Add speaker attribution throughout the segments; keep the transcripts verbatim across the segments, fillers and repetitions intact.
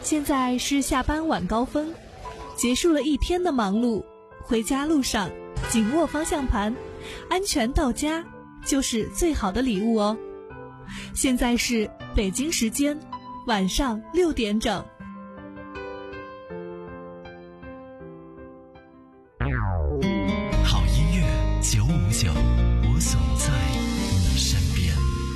Speaker 1: 现在是下班晚高峰，结束了一天的忙碌，回家路上紧握方向盘，安全到家就是最好的礼物哦。现在是北京时间晚上六点整。
Speaker 2: 好音乐九五九，我总在你身边。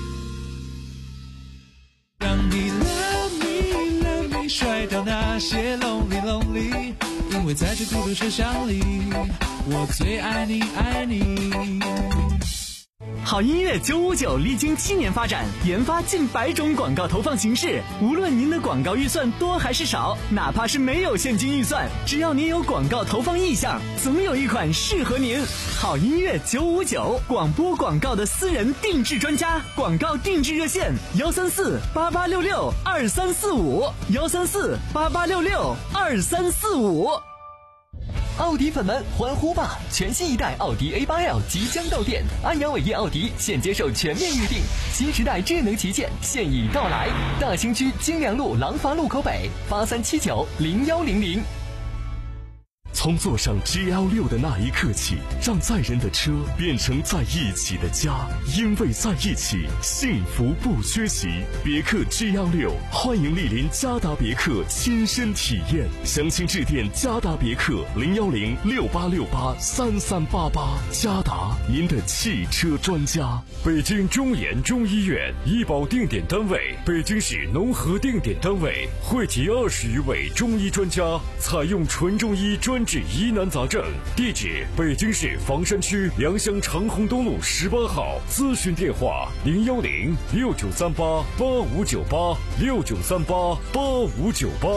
Speaker 3: 让你 love me love me 甩掉那些 lonely lonely， 因为在这孤独车厢里，我最爱你爱你。
Speaker 4: 好音乐九五九历经七年发展，研发近百种广告投放形式。无论您的广告预算多还是少，哪怕是没有现金预算，只要您有广告投放意向，总有一款适合您。好音乐九五九，广播广告的私人定制专家，广告定制热线幺三四八八六六二三四五幺三四八八六六二三四五。
Speaker 5: 奥迪粉们欢呼吧！全新一代奥迪 A 八 L 即将到店，安阳伟业奥迪现接受全面预定，新时代智能旗舰现已到来。大兴区金良路廊坊路口北八三七九零幺零零。
Speaker 6: 从坐上 G L 六 的那一刻起，让载人的车变成在一起的家，因为在一起，幸福不缺席。别克 G L 六，欢迎莅临嘉达别克亲身体验，详情致电嘉达别克零幺零六八六八三三八八。嘉达，您的汽车专家。
Speaker 7: 北京中研中医院医保定点单位，北京市农合定点单位，汇集二十余位中医专家，采用纯中医专治疑难杂症。地址：北京市房山区良乡长虹东路十八号。咨询电话：零幺零六九三八八五九八六九三八八五九八。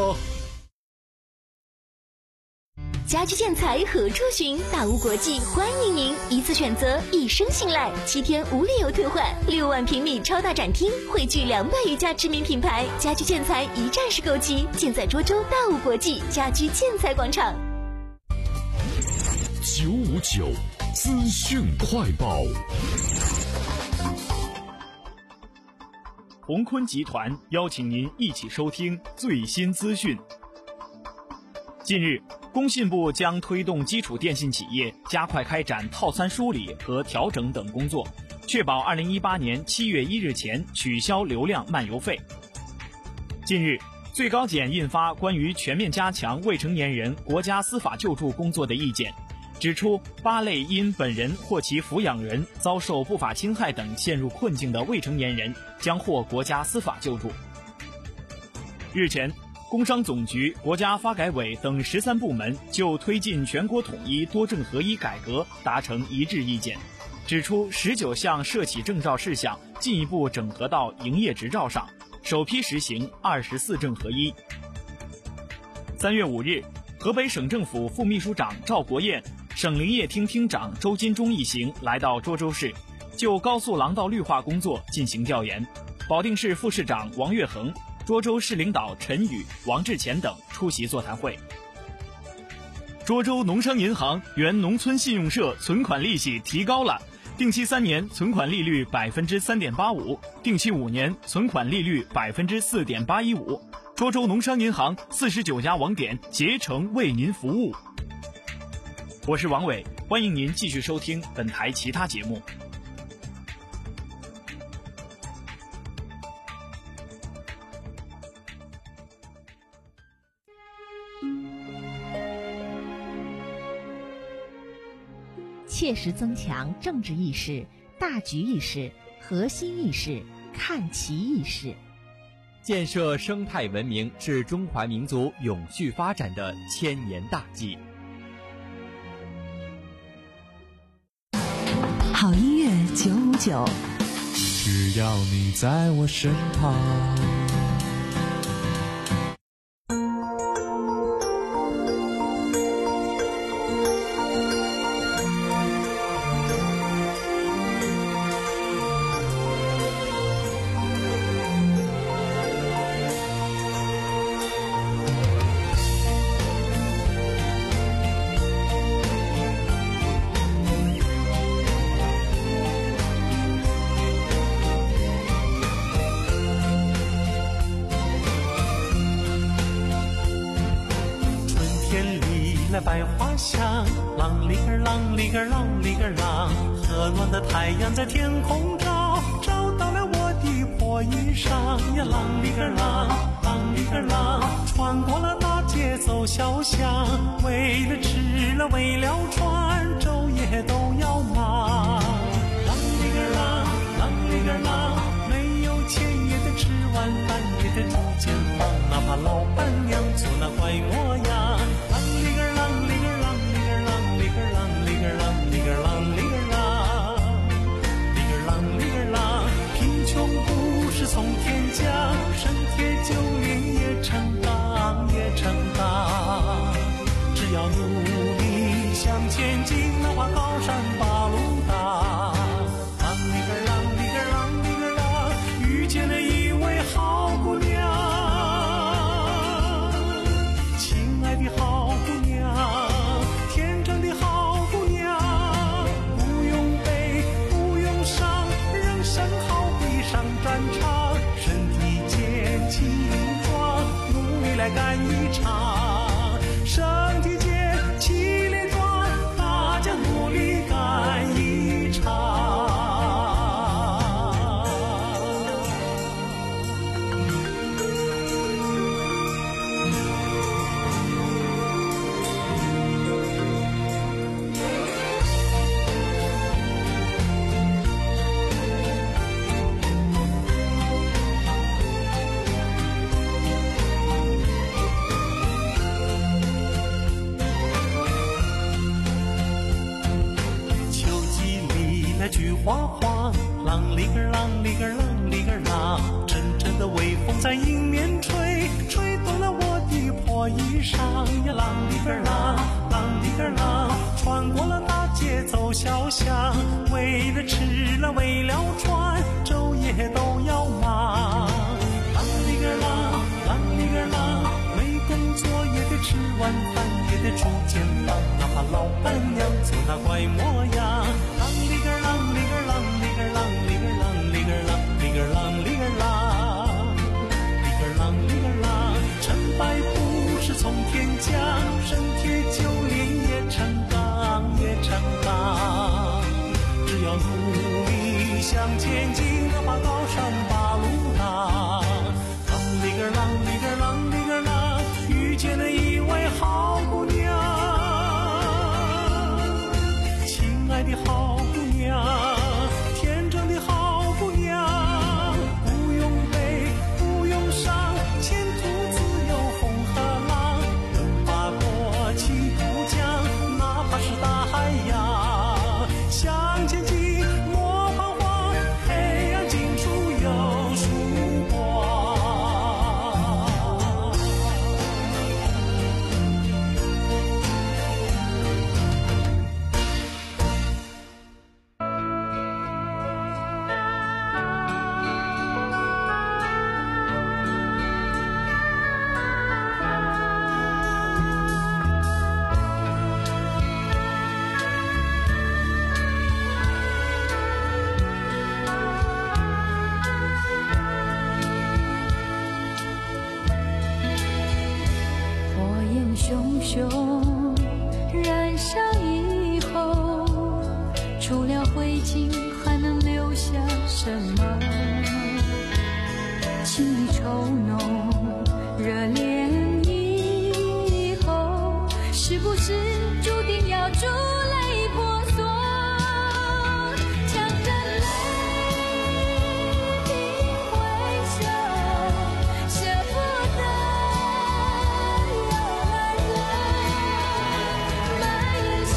Speaker 8: 家居建材何处寻？大屋国际欢迎您，一次选择，一生信赖，七天无理由退换，六万平米超大展厅，汇聚两百余家知名品牌，家居建材一站式购齐，建在涿州大屋国际家居建材广场。
Speaker 6: 九五九资讯快报。
Speaker 9: 鸿坤集团邀请您一起收听最新资讯。近日，工信部将推动基础电信企业加快开展套餐梳理和调整等工作，确保二零一八年七月一日前取消流量漫游费。近日，最高检印发关于全面加强未成年人国家司法救助工作的意见，指出八类因本人或其抚养人遭受不法侵害等陷入困境的未成年人将获国家司法救助。日前，工商总局、国家发改委等十三部门就推进全国统一多证合一改革达成一致意见，指出十九项涉企证照事项进一步整合到营业执照上，首批实行二十四证合一。三月五日，河北省政府副秘书长赵国燕、省林业厅厅长周金忠一行来到涿州市，就高速廊道绿化工作进行调研。保定市副市长王跃恒、涿州市领导陈宇、王志前等出席座谈会。涿州农商银行原农村信用社存款利息提高了，定期三年存款利率百分之三点八五，定期五年存款利率百分之四点八一五。涿州农商银行四十九家网点竭诚为您服务。我是王伟，欢迎您继续收听本台其他节目。
Speaker 10: 切实增强政治意识、大局意识、核心意识、看齐意识，
Speaker 11: 建设生态文明是中华民族永续发展的千年大计。
Speaker 12: 好音乐九五九，
Speaker 3: 只要你在我身旁。
Speaker 13: 来百花香，啷里个啷里个啷里个啷，和暖的太阳在天空照，照到了我的破衣裳呀，啷里个啷，啷里个啷，穿过了大街走小巷，为了吃了为了穿，昼夜都要忙。啷里个啷，啷里个啷，没有钱也得吃晚饭，也得住间房，哪怕老板娘做那怪模样。啷里个啷里个啷里个啷里个啷里个啷里个啷里个啷里个啷里个啷，贫穷不是从天降，身铁就炼也成钢也成钢，只要努力向前进，哪怕高山把路大。啷里个啷里个啷里个啷，遇见了一位好姑娘，亲爱的好姑娘，天真的好姑娘，不用悲不用伤，人生好比上战场，身体健气壮，努力来干一场，身体健气力壮，大家努力干一场。菊花黄，啷里个啷里个啷里个啷，阵阵的微风在迎面吹，吹动了我的破衣裳呀，啷里个啷，啷里个啷，穿过了大街走小巷，为了吃了为了穿，昼夜都要忙。啷里个啷，啷里个啷，没工作也得吃晚饭，也得住间房，哪怕老板娘做那怪模样。啷里个啷里个啷里个啷里个啷里个啷里个啷里个啷里个啷里个啷，成败不是从天降，身铁就炼也成钢也成钢，只要努力向前进，哪怕高山把路大。啷里个啷里个啷里个啷，遇见了一位好姑娘，亲爱的好姑娘，天真的好姑娘，不用悲不用伤，前途自有风和浪，能把国旗不降，哪怕是大海洋，向前进莫彷徨，黑暗尽处有曙光。
Speaker 14: 熊熊燃烧以后，除了灰烬还能留下什么？情意稠浓，热恋以后，是不是注定要珠泪婆娑？舍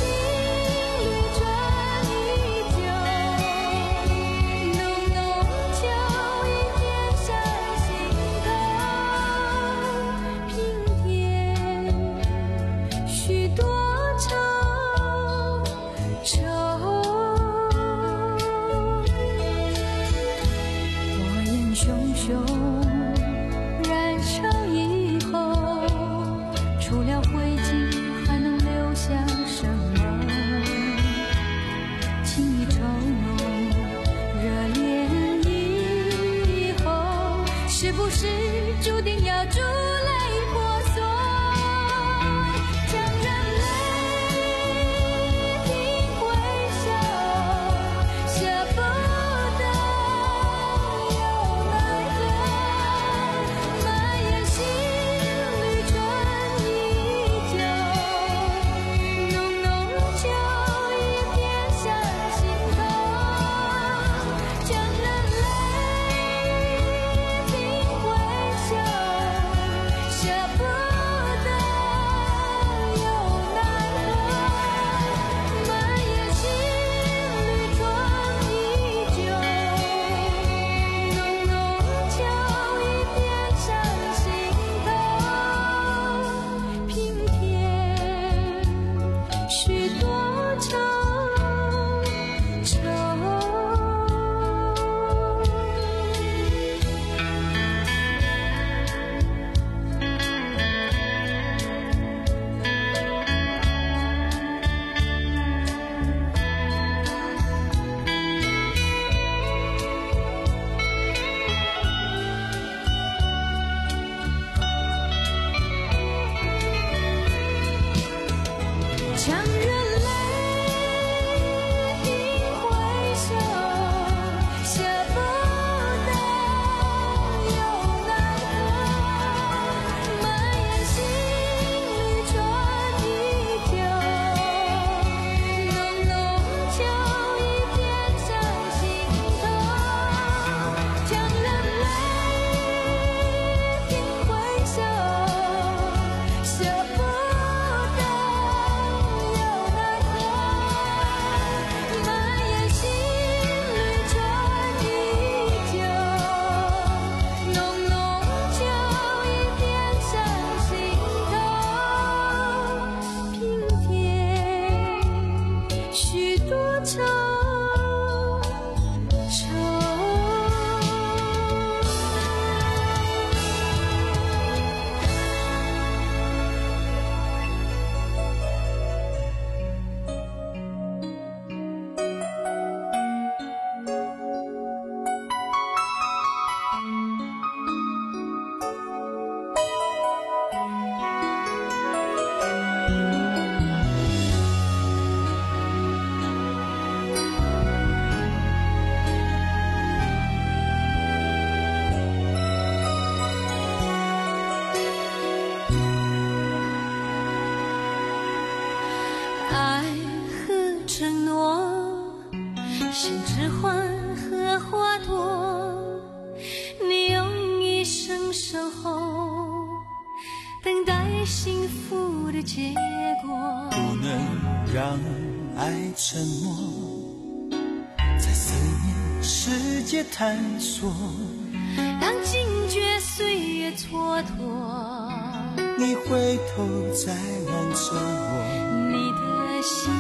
Speaker 14: 之欢和花朵，你用一生守候，等待幸福的结果。
Speaker 3: 不能让爱沉默，在思念世界探索。
Speaker 14: 当惊觉岁月蹉跎，
Speaker 3: 你回头再望着我，
Speaker 14: 你的心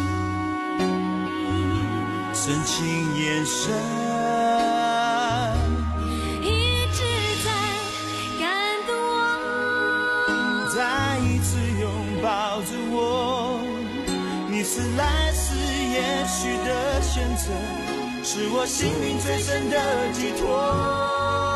Speaker 3: 深情眼神
Speaker 14: 一直在感动我，
Speaker 3: 再一次拥抱着我。你是来世也许的选择，是我心灵最深的寄托。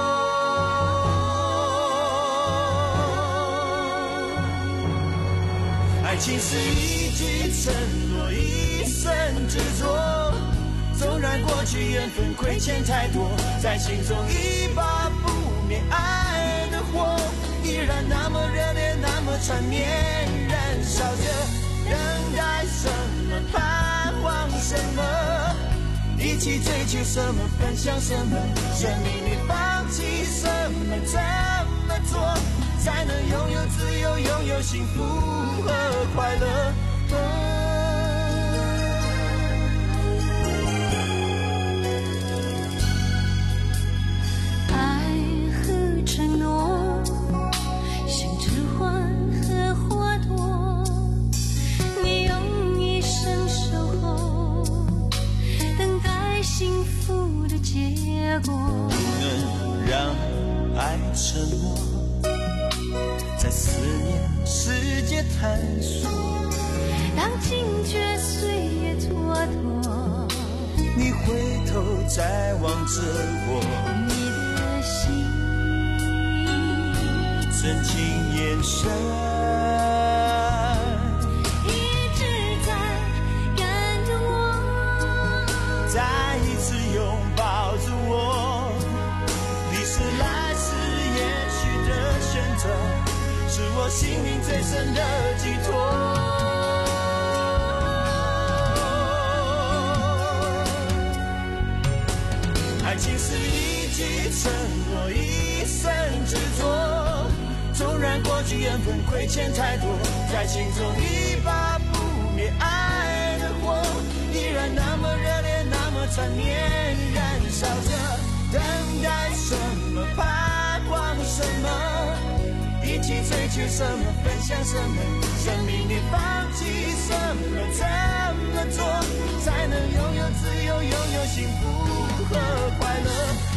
Speaker 3: 爱情是一句承诺，一生执着。纵然过去缘分亏欠太多，在心中一把不灭爱的火，依然那么热烈，那么缠绵，燃烧着。等待什么？盼望什么？一起追求什么？分享什么？生命里放弃什么？怎么做才能拥有自由，拥有幸福和快乐？
Speaker 14: 爱和承诺，像之欢和花朵，你用一生守候，等待幸福的结果。
Speaker 3: 不能让爱沉默，在思念世界探索。
Speaker 14: 当惊觉岁月蹉跎，
Speaker 3: 你回头再望着我，
Speaker 14: 你的心
Speaker 3: 深情眼神
Speaker 14: 一直在感动我，
Speaker 3: 再一次拥抱着我。你是来世也许的选择，是我心灵最深的寄托。爱情是一句承诺，一生执着。纵然过去缘分亏欠太多，在心中一把不灭爱的火，依然那么热烈，那么缠绵，燃烧着。等待什么？盼望什么？一起追求什么？分享什么？生命里放弃什么？怎么做才能拥有自由，拥有幸福和快乐？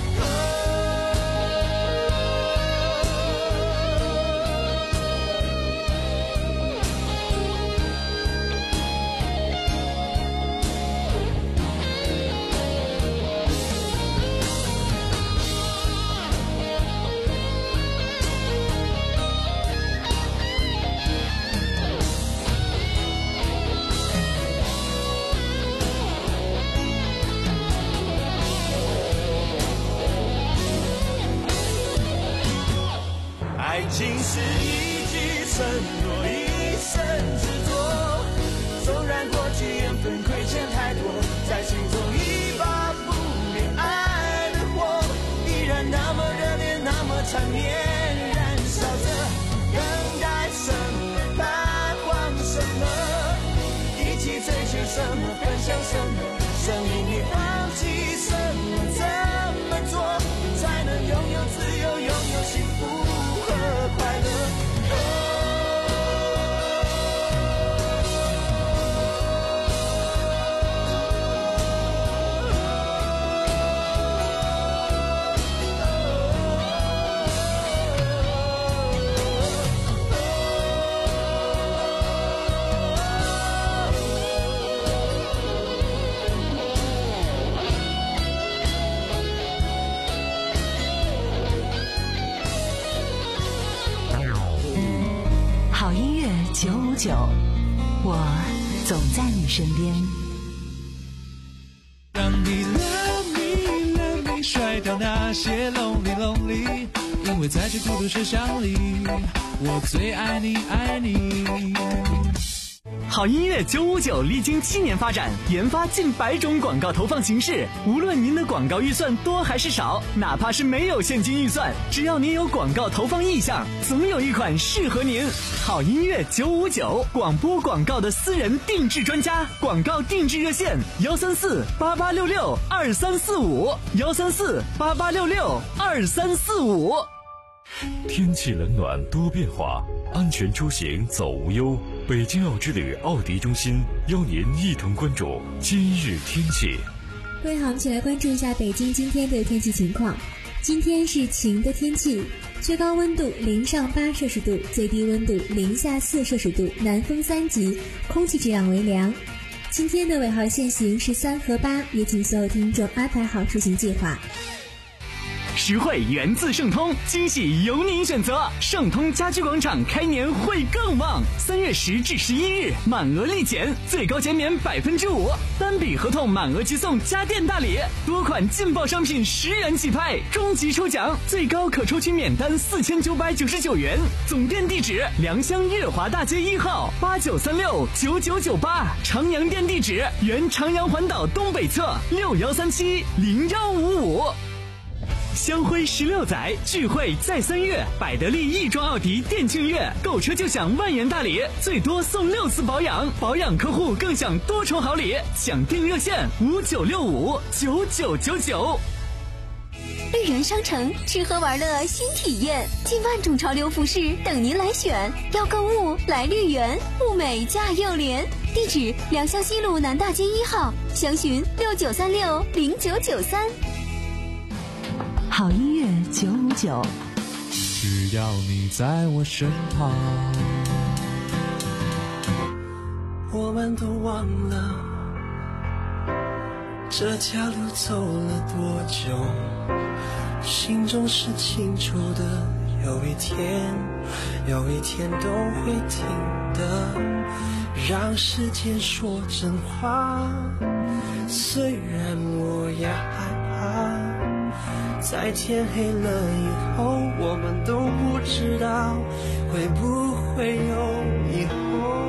Speaker 3: 爱情是一句承诺，一生执着。纵然过去缘分亏欠太多，在心中一把不灭爱的火，依然那么热烈，那么缠绵，燃烧着。等待什么？盼望什么？一起追求什么？分享什么？生命里放弃什么？怎么做才能拥有自由，拥有幸福快乐？
Speaker 12: 好音乐九五九，我总在你身边。
Speaker 3: 让你 love me love me 甩掉那些 lonely lonely， 因为在这孤独世上里，我最爱你爱你。
Speaker 4: 好音乐九五九历经七年发展，研发近百种广告投放形式。无论您的广告预算多还是少，哪怕是没有现金预算，只要您有广告投放意向，总有一款适合您。好音乐九五九，广播广告的私人定制专家，广告定制热线：幺三四八八六六二三四五，幺三四八八六六二三四五。
Speaker 7: 天气冷暖多变化，安全出行走无忧。北京奥之旅奥迪中心邀您一同关注今日天气。
Speaker 15: 各位好，我们一起来关注一下北京今天的天气情况。今天是晴的天气，最高温度零上八摄氏度，最低温度零下四摄氏度，南风三级，空气质量为良。今天的尾号限行是三和八，也请所有听众安排好出行计划。
Speaker 4: 实惠源自盛通，惊喜由您选择。盛通家居广场开年会更旺，三月十至十一日满额立减，最高减免百分之五，单笔合同满额即送家电大礼，多款劲爆商品十元起拍，终极抽奖最高可抽取免单四千九百九十九元。总店地址：良乡悦华大街一号八九三六九九九八，长阳店地址：原长阳环岛东北侧六幺三七零幺五五。香辉十六载，聚会在三月，百得利亦庄奥迪店庆月，购车就享万元大礼，最多送六次保养，保养客户更享多重好礼。抢订热线：五九六五九九九九。
Speaker 8: 绿源商城吃喝玩乐新体验，近万种潮流服饰等您来选。要购物来绿源，物美价又廉。地址：良乡西路南大街一号，详询六九三六零九九三。
Speaker 12: 好音乐九五九，
Speaker 3: 只要你在我身旁。我们都忘了这条路走了多久，心中是清楚的，有一天有一天都会停的。让时间说真话，虽然我也害怕，在天黑了以后，我们都不知道会不会有以后。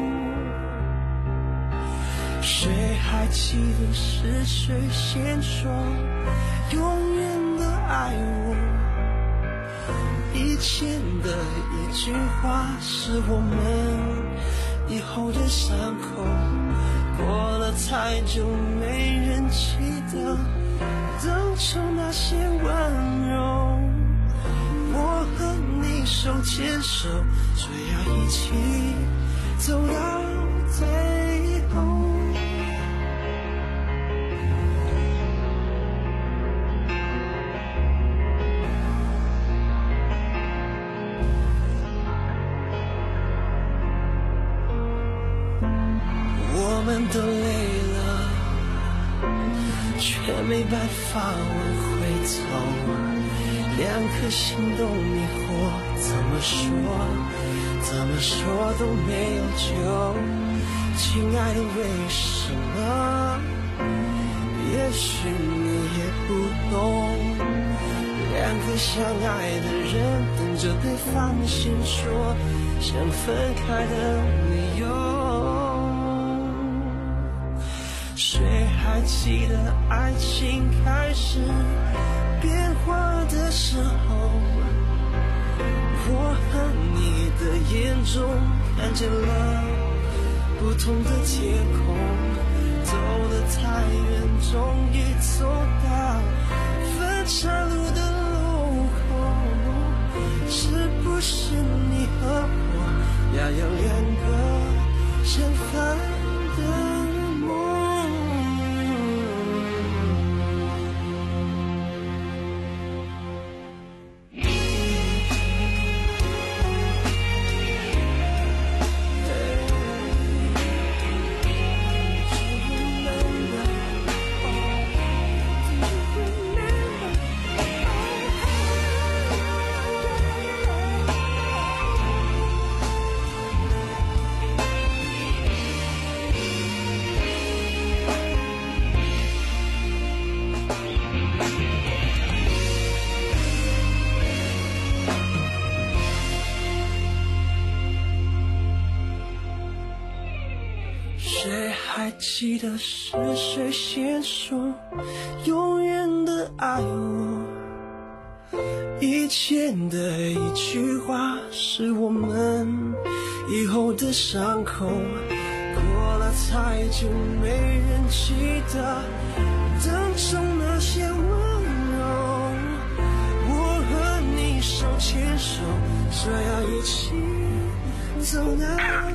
Speaker 3: 谁还记得是谁先说永远的爱我？以前的一句话是我们以后的伤口，过了太久没人记得当初那些温柔。我和你手牵手，说要一起走到最后。我们都累了，却没办法往回走，两颗心都迷惑，怎么说怎么说都没有救。亲爱的，为什么？也许你也不懂，两个相爱的人等着对方先说想分开的理由。谁还记得爱情开始变化的时候，我和你的眼中看见了不同的天空，走得太远，终于走到分岔路的路口。是不是你和我要有两个相反的谁还记得是谁先说永远的爱我？以前的一句话是我们以后的伤口，过了太久没人记得当初那些温柔。我和你手牵手，这样一起走到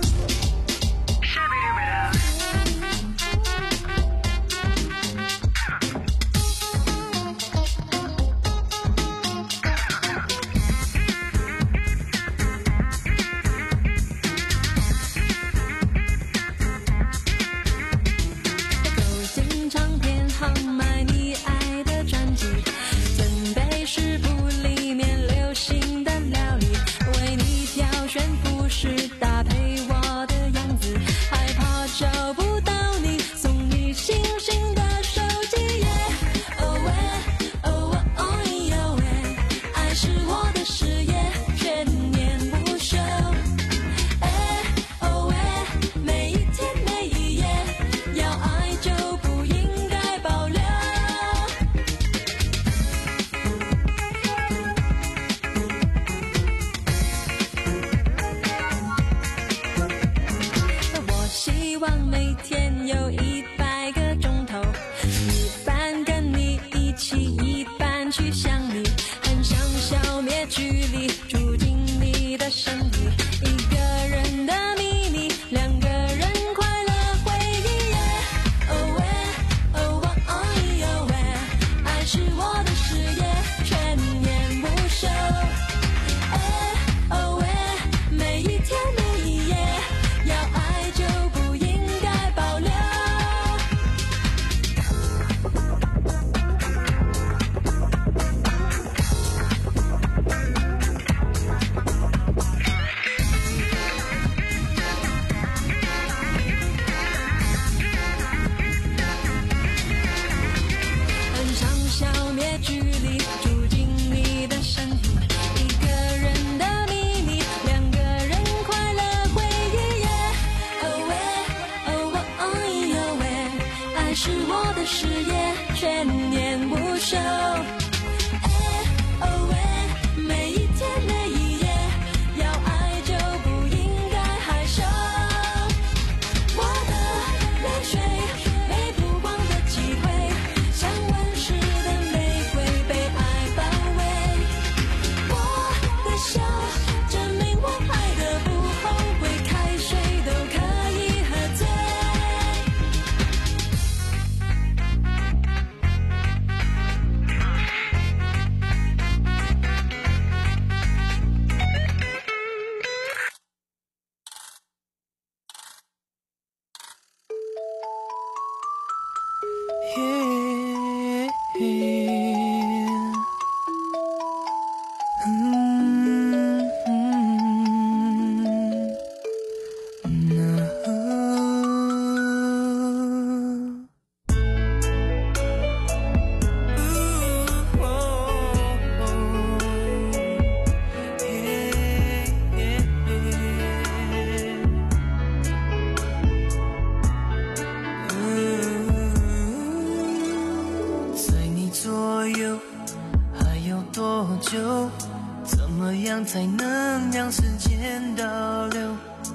Speaker 16: 才能让时间倒流，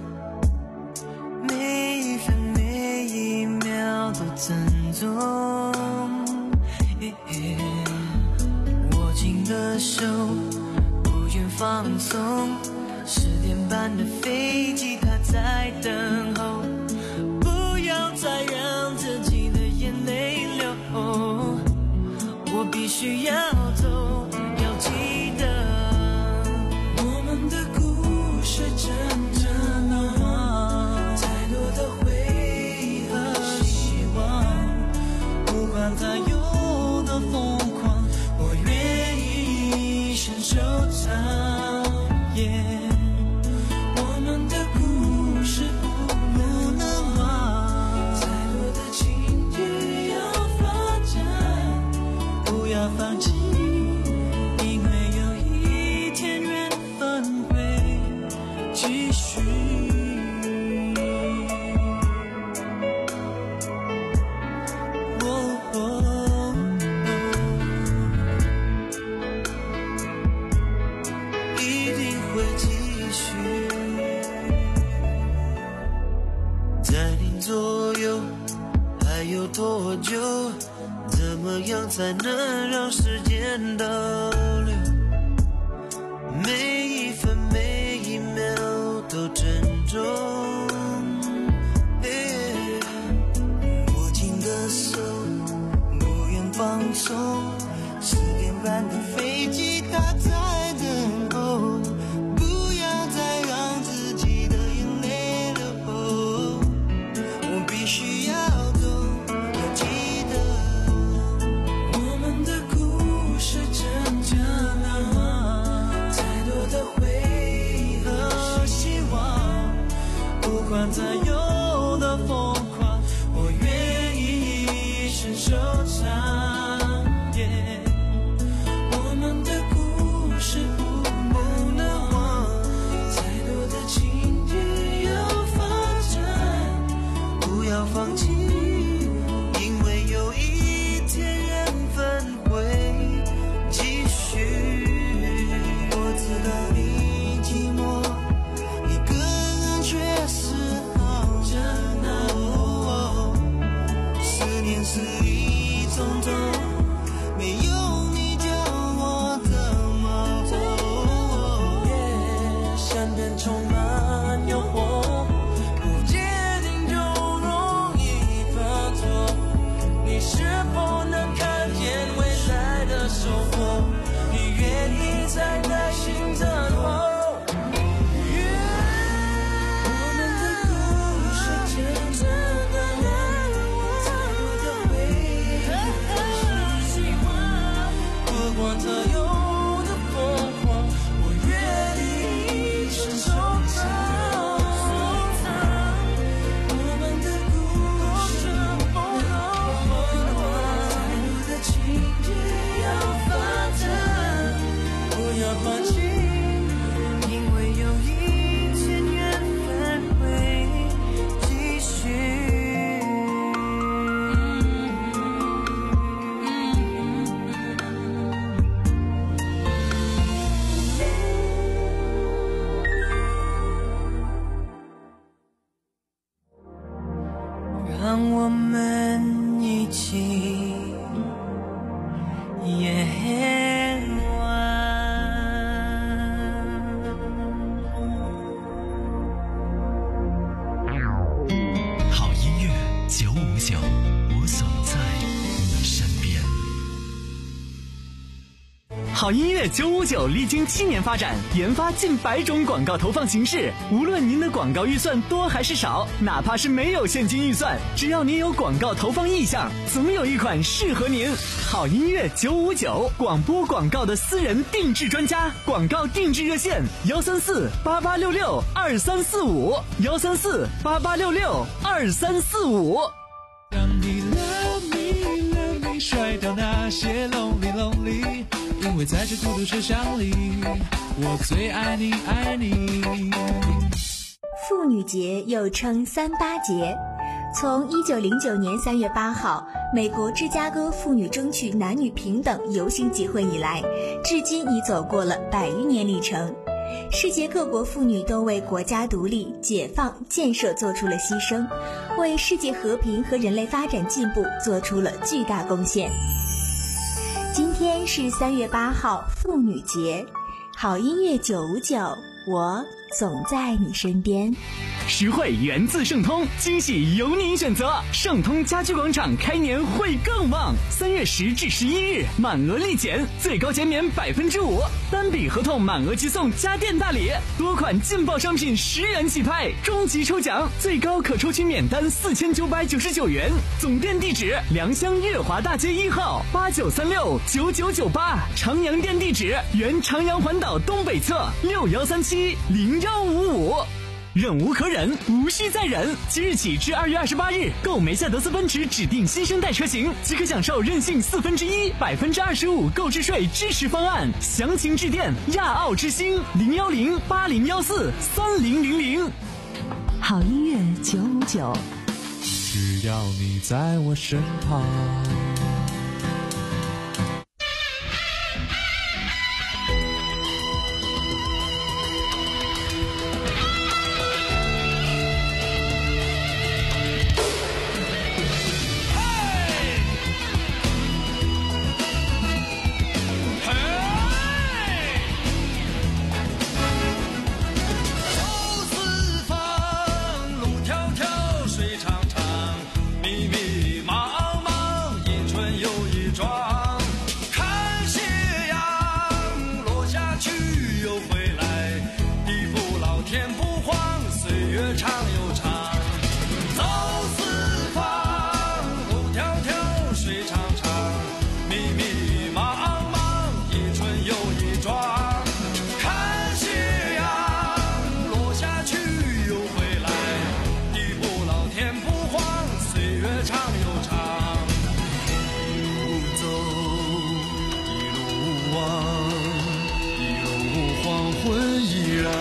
Speaker 16: 每一分每一秒都珍重。握紧的手，不愿放松。十点半的飞机，它在等候。不要再让自己的眼泪流，我必须要走，要记得。是真正的我，再多的回忆和希望，不管它有多疯狂，我愿意一生收藏。Yeah, 我们的故事不能忘，再多的情绪要发展，不要放弃。继续。 多久？怎么样才能让时间倒流？每一分每一秒都珍重。握紧的手，不愿放松。十点半的飞机，它在等候。不要再让自己的眼泪流。我必须要走，要记得我们的故事真假呢？再多的回忆和希望，不管再有的疯狂，我愿意一生收藏。我们的故事不不能忘，再多的情节要发展，不要放弃，因为有一天缘分会继续。我知道你寂寞，一个人却是好着呢。思念是一种痛，没有你叫我怎么走？身边充满诱惑，不坚定就容易犯错。你是否能看见未来的收获？你愿意再耐心等候？我们的故事真正的难忘，再多的回忆和希望，不管它有的疯狂，我愿意一生收藏。我们的故事不能忘，再多的情节要发展，不要放弃，因为有一天缘分会继续。让我们一起夜
Speaker 2: 好音乐九五九，我总在你身边。
Speaker 4: 好音乐九五九历经七年发展，研发近百种广告投放形式。无论您的广告预算多还是少，哪怕是没有现金预算，只要您有广告投放意向，总有一款适合您。好音乐九五九，广播广告的私人定制专家，广告定制热线：幺三四八八六六二三四五，幺三四八八六六二三四五。
Speaker 3: 让你 love me love me 甩掉那些 lonely lonely， 因为在这孤独车厢里，我最爱你爱你。
Speaker 8: 妇女节又称三八节，从一九零九年三月八号美国芝加哥妇女争取男女平等游行集会以来，至今已走过了百余年历程。世界各国妇女都为国家独立、解放、建设做出了牺牲，为世界和平和人类发展进步做出了巨大贡献。今天是三月八号，妇女节。好音乐九五九，我总在你身边。
Speaker 4: 实惠源自盛通，惊喜由您选择。盛通家居广场开年会更旺，三月十至十一日满额立减，最高减免百分之五，单笔合同满额即送家电大礼，多款劲爆商品十元起拍，终极抽奖最高可抽取免单四千九百九十九元。总店地址：良乡月华大街一号八九三六九九九八，长阳店地址：原长阳环岛东北侧六幺三七零幺五五。忍无可忍，无需再忍。即日起至二月二十八日，购梅赛德斯奔驰指定新生代车型，即可享受任性四分之一、百分之二十五购置税支持方案。详情致电亚奥之星零幺零八零幺四三零零零。
Speaker 12: 好音乐九五九，
Speaker 3: 只要你在我身旁。
Speaker 16: 月长又长。走四方，路迢迢，水长长，密密茫茫，一春又一桩。看夕阳落下去又回来，地不老天不慌，岁月长又长。一路走，一路望，一路黄昏依然。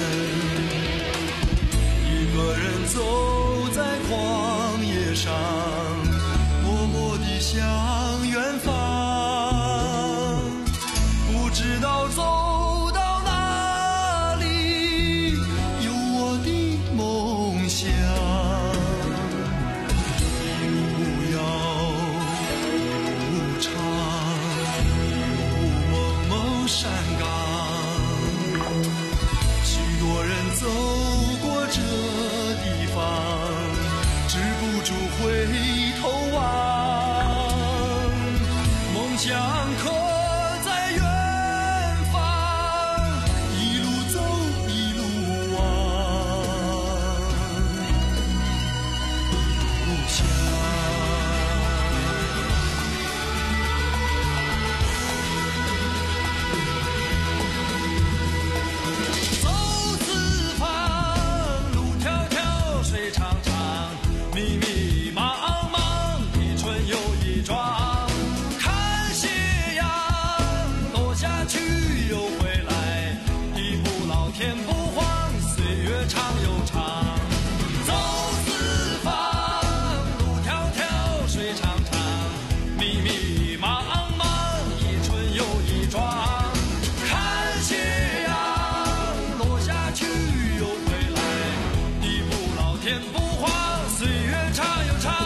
Speaker 16: 一个人走在旷野上，默默地向远方，不知道走到哪里，有我的梦想。一路遥，一路长，一路蒙蒙山岗，许多人走过这地方，止不住回头望，梦想刻在远方，一路走一路望，路想。走四方，路迢迢，水长长，密密茫茫，一春又一桩。看夕阳落下去又回来，地不老天不慌，岁月长又长。走四方，路迢迢，水长长，密密茫茫，一春又一桩。看夕阳落下去又回来，地不老天不慌，岁月长又长。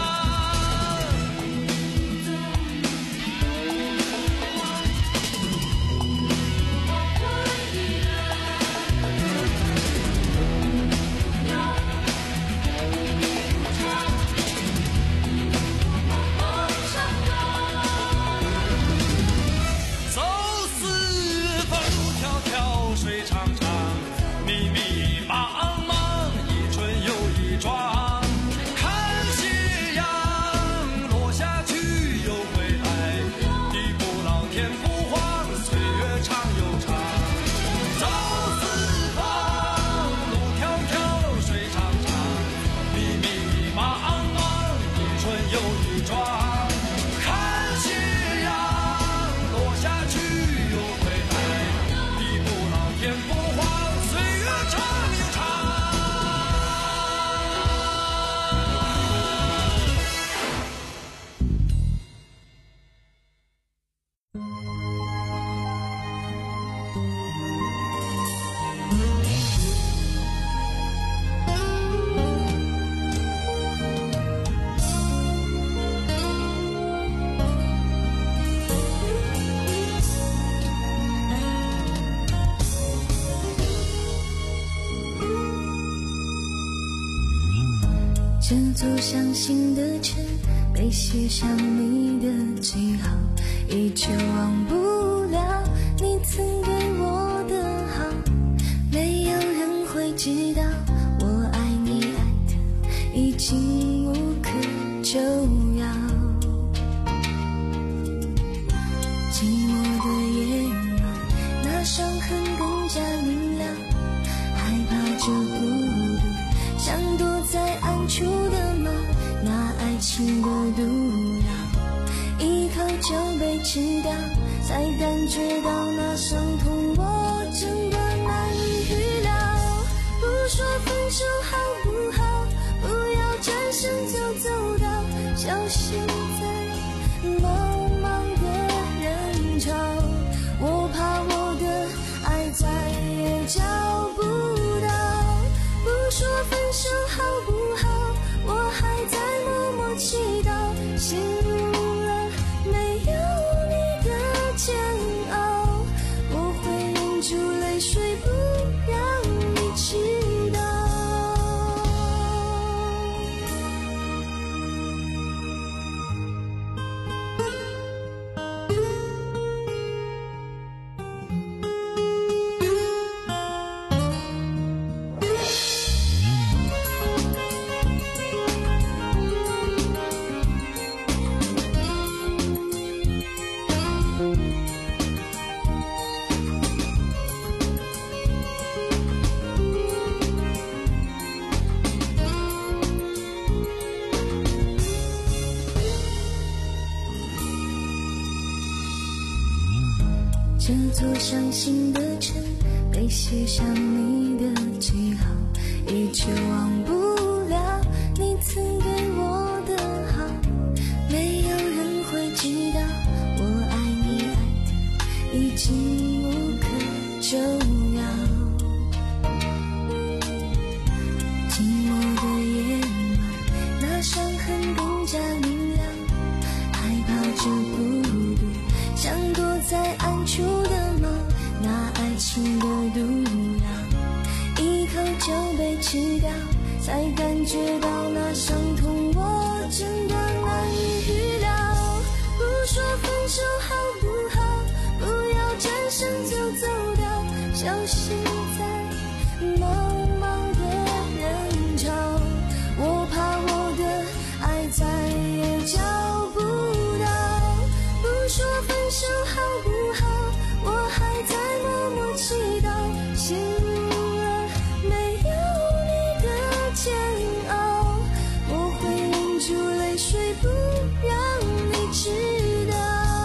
Speaker 16: 走四方，路迢迢，水长长，密密茫茫，一春又一桩。看夕阳落下去又回来，地不老天不慌，岁月长又长。走四方，路迢迢，水长长，密密茫茫，一春又一桩。看夕阳落下去又回来，地不老天不慌，岁月长又长。
Speaker 14: 这座伤心的城被写上你的记号，依旧忘不了你曾对我的好。没有人会知道我爱你爱的已经无可救药。寂寞的夜晚，那伤痕更加明亮，害怕这孤独像躲在暗处的猫，那爱情的毒药一口就被吃掉，才感觉到那伤痛我真的难以预料。不说分手好不好，不要转身就走到，小心在茫茫的人潮，我怕我的爱再也找不到。不说分手好不好，我还在默默祈祷，陷入了没有你的煎熬，我会忍住泪水不让你知道。 座伤心的城，被写上你的记号，依旧忘不了你曾对我的好。没有人会知道，我爱你爱的已经无可救药。寂寞的夜晚，那伤痕更加明亮，害怕这孤独像躲在暗处的猫，那爱情的毒药一口就被吃掉，才感觉到那伤痛我真的难以预料。不说分手好不好，不要转身就走掉，消失在茫茫的人潮。我怕我的爱再也找不到。不说分手好不好，我还在默默祈祷，陷入了没有你的煎熬。我会忍住泪水，不让你知道。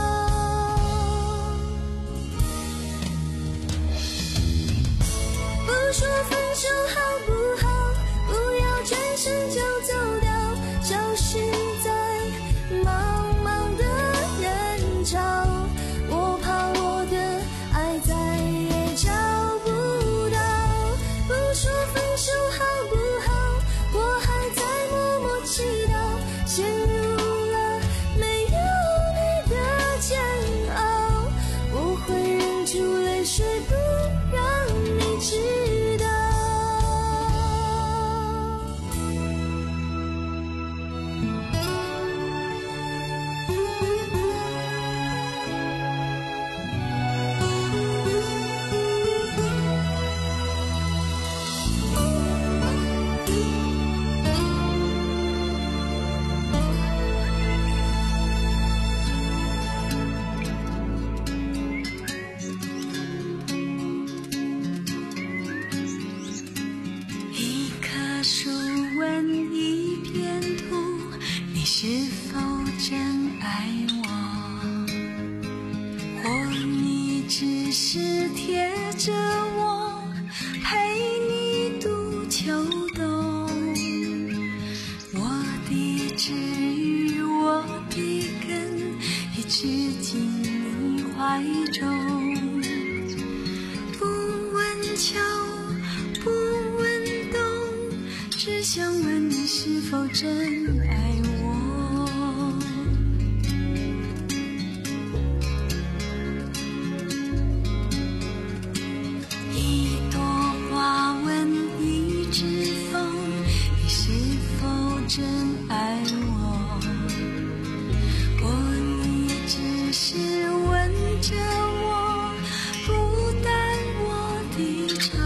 Speaker 14: 不说分手好不好，不要转身就走掉，消失在茫茫的人潮。我怕我的爱再也找不到。不说分手好不好，我还在默默祈祷，陷入了没有你的煎熬。我会忍住泪水，不让你知道。一棵树问一片土，你是否真爱我？或你只是贴着我，陪你度秋冬。我的枝与我的根，一直进你怀中。不问秋，不问冬，只想问你是否真爱我。一朵花问一只风，你是否真爱我？我你只是问着我，不淡我的愁。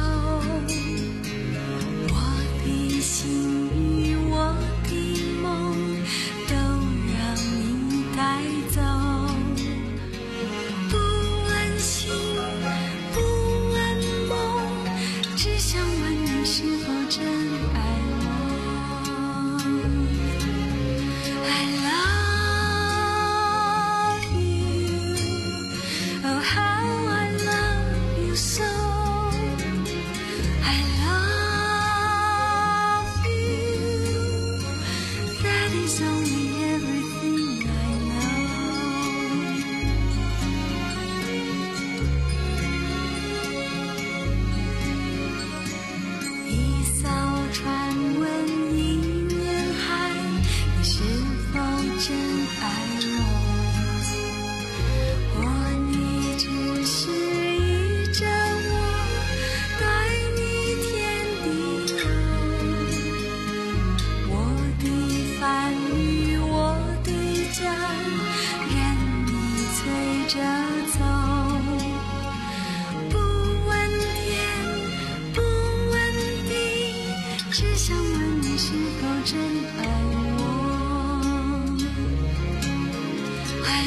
Speaker 14: 我的心与我的梦都让你带走。不问心，不问梦，只想问你是否真爱我。I love you, oh how I love you so. I love you, that is only everything I know. 一艘船问一面海，你是否真爱我？我你只是依着我，带你天地路。我的帆与我的桨，任你催着走。不问天，不问地，只想问你是否真爱我。I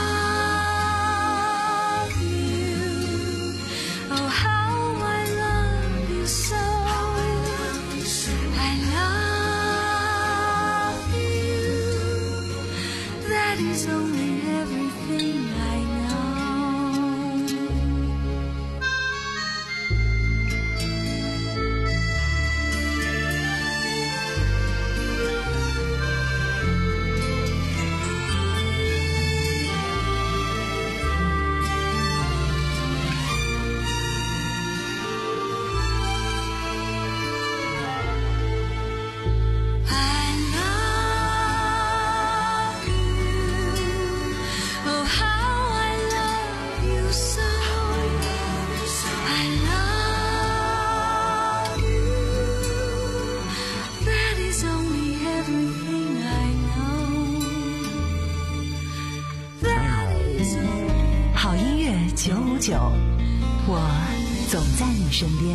Speaker 14: love you, oh how I love you so. I love you, that is only everything I know.
Speaker 12: 九，我总在你身边。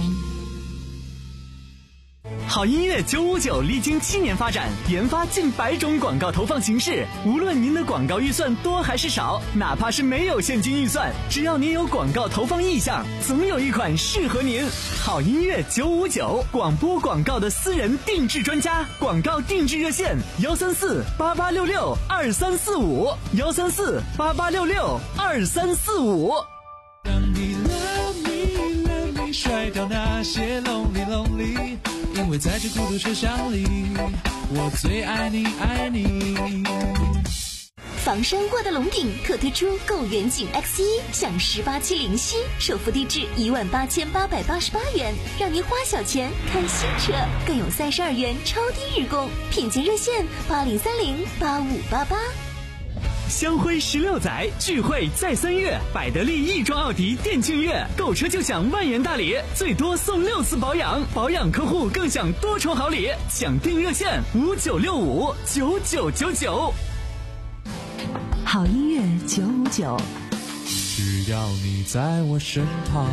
Speaker 4: 好音乐九五九历经七年发展，研发近百种广告投放形式。无论您的广告预算多还是少，哪怕是没有现金预算，只要您有广告投放意向，总有一款适合您。好音乐九五九，广播广告的私人定制专家，广告定制热线：幺三四八八六六二三四五，幺三四八八六六二三四五。
Speaker 3: 让你 love me love me， 甩掉那些 lonely lonely。因为在这孤独车厢里，我最爱你爱你。
Speaker 8: 房山沃的龙顶特推出购远景 X 一，享十八期零息，首付低至一万八千八百八十八元，让您花小钱看新车，更有三十二元超低日供，品鉴热线八零三零八五八八。
Speaker 4: 香辉十六载聚会在三月，百得利亦庄奥迪店庆月，购车就享万元大礼，最多送六次保养，保养客户更享多重好礼。抢订热线五九六五九九九九。
Speaker 12: 好音乐九五九，
Speaker 3: 只要你在我身旁。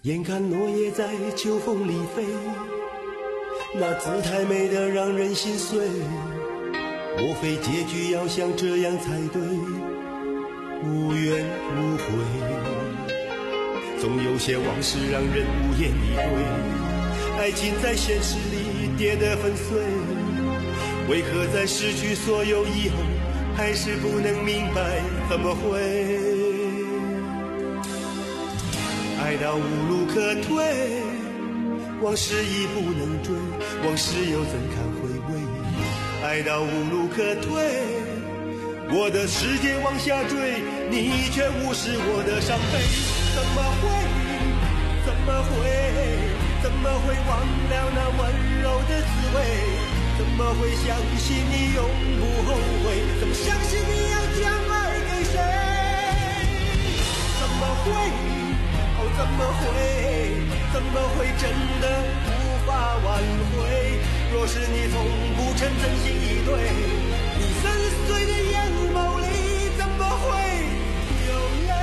Speaker 3: 眼看落叶在秋风里飞，那姿态美得让人心碎。莫非结局要像这样才对，无怨无悔？总有些往事让人无言以对，爱情在现实里跌得粉碎，为何在失去所有以后，还是不能明白怎么会？爱到无路可退，往事已不能追，往事又怎堪回味？爱到无路可退，我的世界往下坠，你却无视我的伤悲。怎么会？怎么会？怎么会忘了那温柔的滋味？怎么会相信你永不后悔？怎么相信你要将爱给谁？怎么会？哦，怎么会？怎么会真的无法挽回？若是你从不曾真心以对，你深邃的眼眸里怎么会有泪？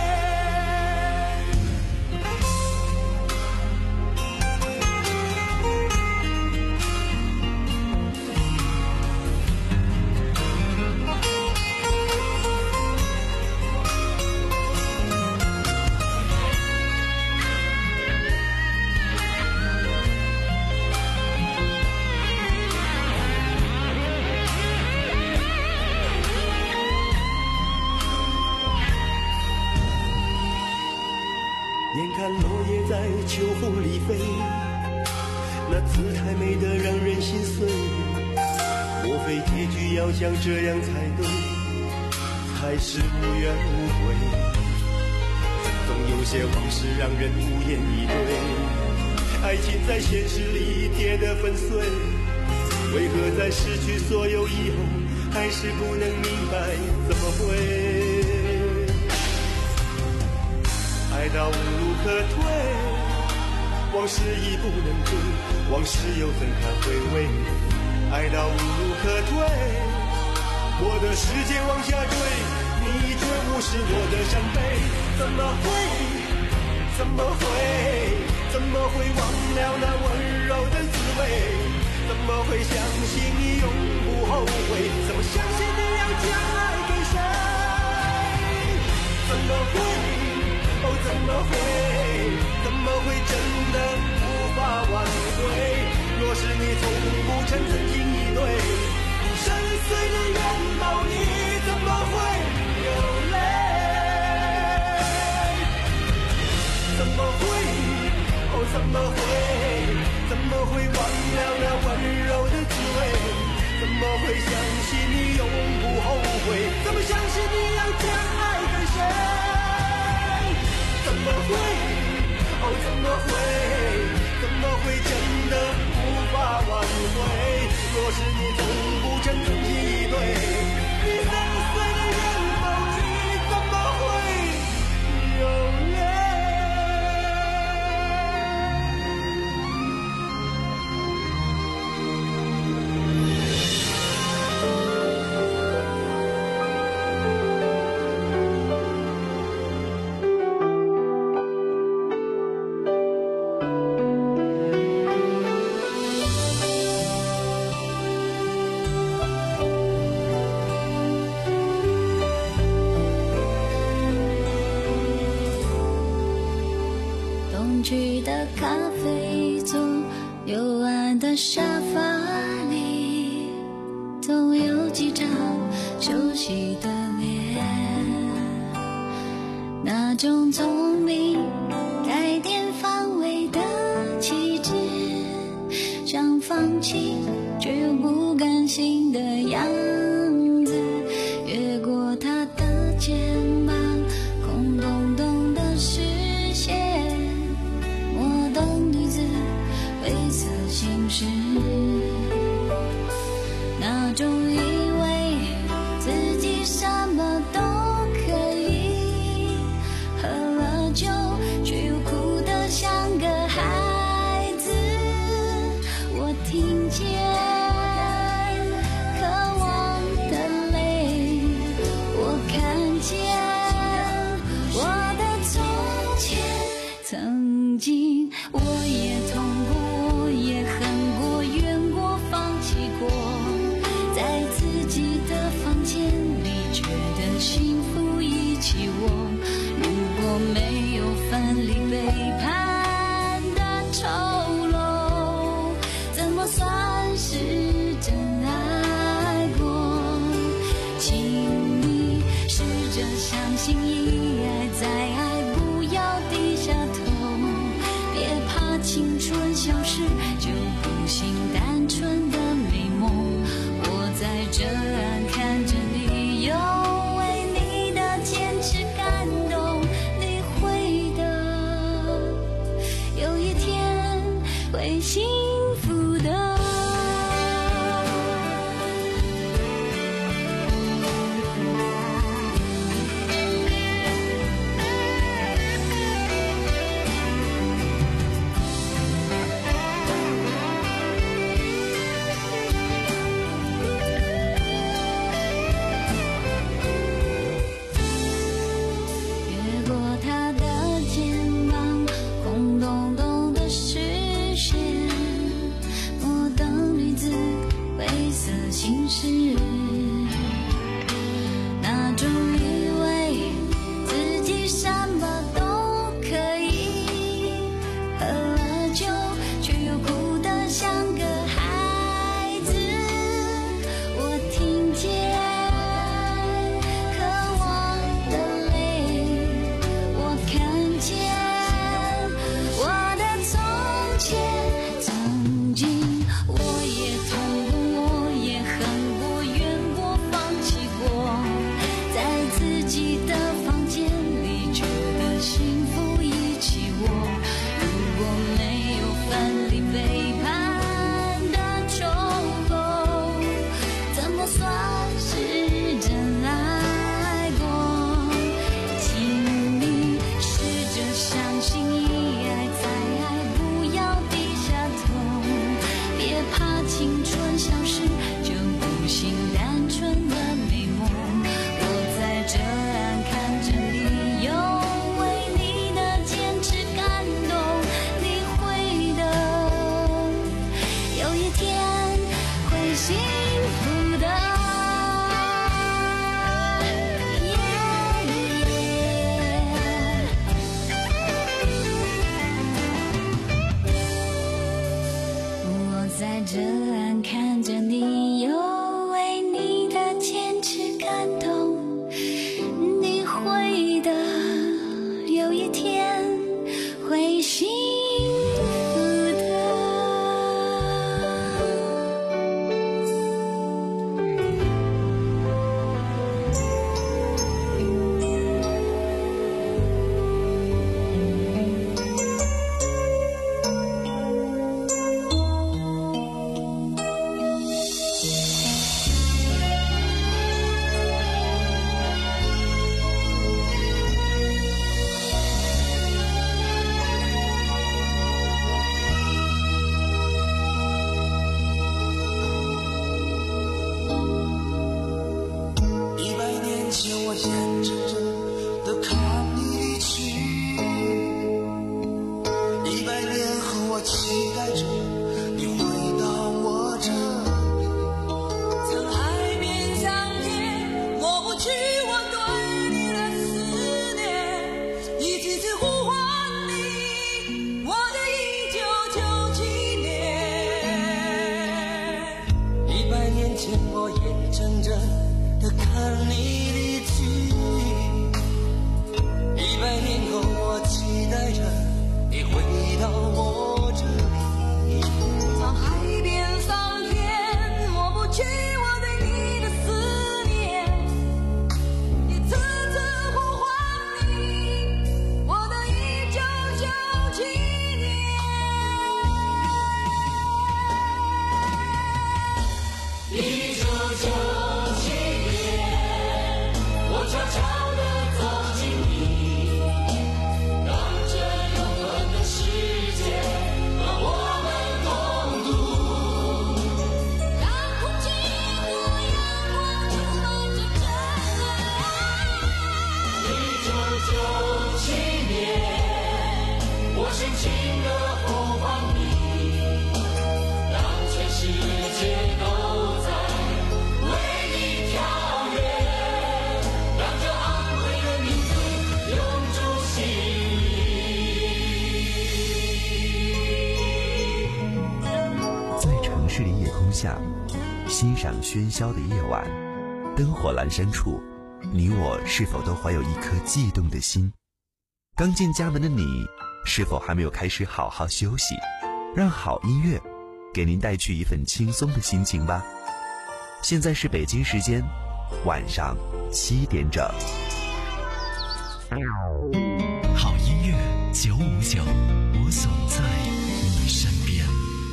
Speaker 3: 秋风里飞，那姿态美得让人心碎。莫非结局要像这样才对，才是无怨无悔？总有些往事让人无言以对，爱情在现实里跌得粉碎，为何在失去所有以后，还是不能明白怎么会？爱到无路可退，往事已不能追，往事又怎堪回味？爱到无路可退，我的世界往下坠，你却无视我的伤悲。怎么会？怎么会？怎么会忘了那温柔的滋味？怎么会相信你永不后悔？怎么相信你要将爱给谁？怎么会？哦，怎么会？怎么会真的无法挽回？若是你从不曾真心以对，你深邃的眼眸里怎么会有泪？怎么会？哦，怎么会？怎么会忘了那温柔的滋味？怎么会相信你永不后悔？怎么相信你要将爱给谁？怎么会？哦，怎么会？怎么会真的无法挽回？若是你从不曾真心以对，你深邃的眼眸里怎么会有泪？
Speaker 14: 去的咖啡总幽暗的沙发里，总有几张熟悉的脸，那种聪明带点防卫的气质，想放弃却又不甘心的样子，越过他的肩膀，空洞洞的视线，等女子灰色心事，那种以为自己什么都可以，喝了酒却又哭得像个孩子。我听见渴望的泪，我看见我的从前曾青春消失，就不信单纯的美梦。我在这岸看着你，又为你的坚持感动。你会的，有一天会幸福的。心事，那种以为自己什么都可以，喝了酒却又哭得像个孩子。我听见渴望的泪，我看见我的从前，曾经我也痛过，恨过、怨过、放弃过，在自己的房间里觉得幸福一起握。如果没有分离背叛的冲动，怎么算是真爱过？请你试着相信，一爱再爱，不要低下头，别怕青春消失，不信单纯的美梦。我在这岸看着你，又为你的坚持感动。你会的，有一天会幸福的。我在这岸看着你，又为你的坚持感动。你会的，有一天会幸福的。
Speaker 16: 我眼睁睁地看你离去，一百年后我期待着你回到我这里。
Speaker 17: 曾海面相见，抹不去我对你的思念，一次次呼唤你，我的一九九七年。
Speaker 16: 一百年前我眼睁睁地看你离去，一百年后我期待着你回到我这里。
Speaker 17: 从海边桑田，抹不去我对你的思念，一次次呼唤你，我的一九九七年。
Speaker 3: 一九九七年，我悄悄地走进你，让这永恒的世界和我们共度，
Speaker 17: 让空气和阳光充满着真爱。
Speaker 3: 一九九七年，我深情地呼唤你，让全世界都在为你跳跃，让这昂贵的名字永驻心
Speaker 18: 里。在城市的夜空下，欣赏喧嚣的夜晚，灯火阑珊处，你我是否都怀有一颗悸动的心？刚进家门的你， 是否还没有开始好好休息？让好音乐给您带去一份轻松的心情吧。现在是北京时间晚上七点整。
Speaker 2: 好音乐九五九，我总在你身边。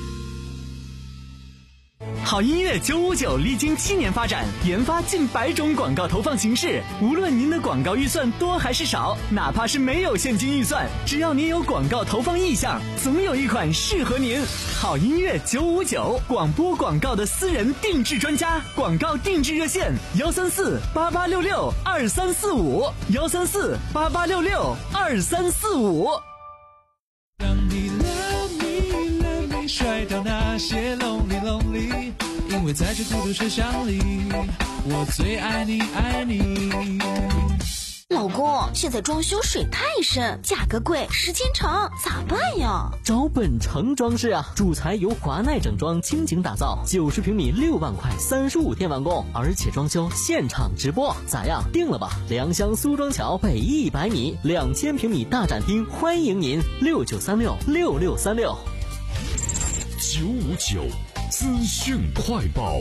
Speaker 4: 好音乐九五九历经七年发展，研发近百种广告投放形式。无论您的广告预算多还是少，哪怕是没有现金预算，只要您有广告投放意向，总有一款适合您。好音乐九五九，广播广告的私人定制专家，广告定制热线：幺三四八八六六二三四五，幺三四八八六六二三四五。
Speaker 3: 让你 love me love me 甩掉那些 lonely lonely， 因为在这孤独车厢里，我最爱你爱你。
Speaker 8: 老公，现在装修水太深，价格贵，时间长，咋办呀？
Speaker 19: 找本城装饰啊，主材由华奈整装倾情打造，九十平米六万块，三十五天完工，而且装修现场直播，咋样？定了吧？良乡苏庄桥北一百米，两千平米大展厅，欢迎您六九三六六六三六。
Speaker 7: 九五九资讯快报。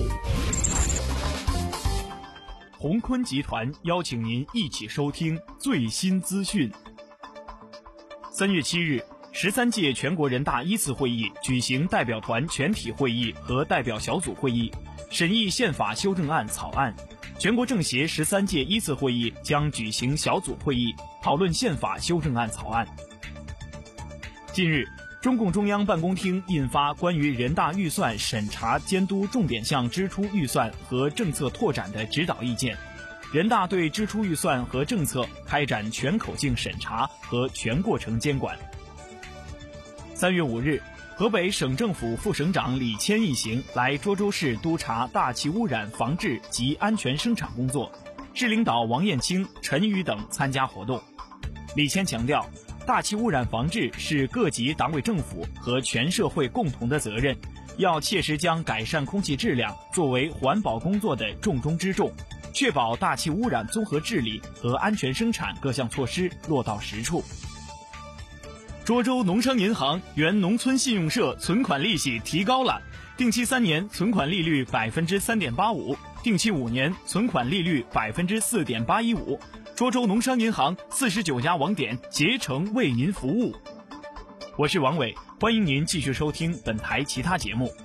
Speaker 9: 鸿坤集团邀请您一起收听最新资讯。三月七日，十三届全国人大一次会议举行代表团全体会议和代表小组会议，审议宪法修正案草案。全国政协十三届一次会议将举行小组会议，讨论宪法修正案草案。近日，中共中央办公厅印发关于人大预算审查监督重点项支出预算和政策拓展的指导意见，人大对支出预算和政策开展全口径审查和全过程监管。三月五日，河北省政府副省长李谦一行来涿州市督查大气污染防治及安全生产工作，市领导王艳清、陈宇等参加活动。李谦强调，大气污染防治是各级党委政府和全社会共同的责任，要切实将改善空气质量作为环保工作的重中之重，确保大气污染综合治理和安全生产各项措施落到实处。涿州农商银行原农村信用社存款利息提高了，定期三年存款利率百分之三点八五，定期五年存款利率百分之四点八一五。涿州农商银行四十九家网点竭诚为您服务。我是王伟，欢迎您继续收听本台其他节目。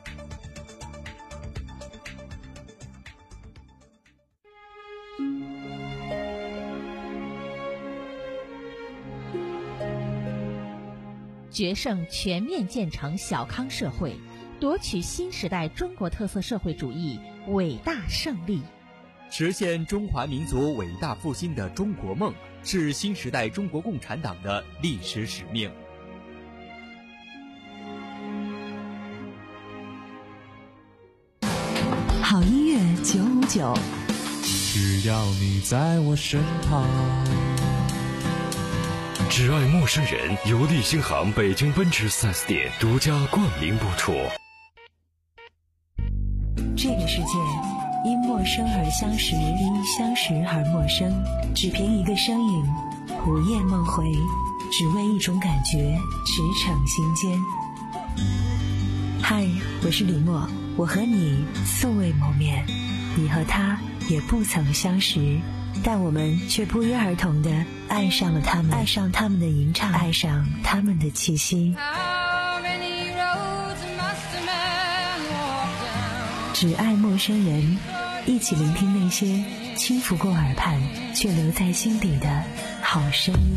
Speaker 10: 决胜全面建成小康社会，夺取新时代中国特色社会主义伟大胜利。
Speaker 11: 实现中华民族伟大复兴的中国梦，是新时代中国共产党的历史使命。
Speaker 12: 好音乐九五九，
Speaker 3: 只要你在我身旁。
Speaker 7: 只爱陌生人由立新行北京奔驰 四 S 店独家冠名播出。
Speaker 12: 这个世界因陌生而相识，因相识而陌生，只凭一个声音，午夜梦回，只为一种感觉，驰骋心间。嗨，我是李默，我和你素未谋面，你和他也不曾相识，但我们却不约而同地爱上了他们，爱上他们的吟唱，爱上他们的气息。只爱陌生人，一起聆听那些轻拂过耳畔却留在心底的好声音。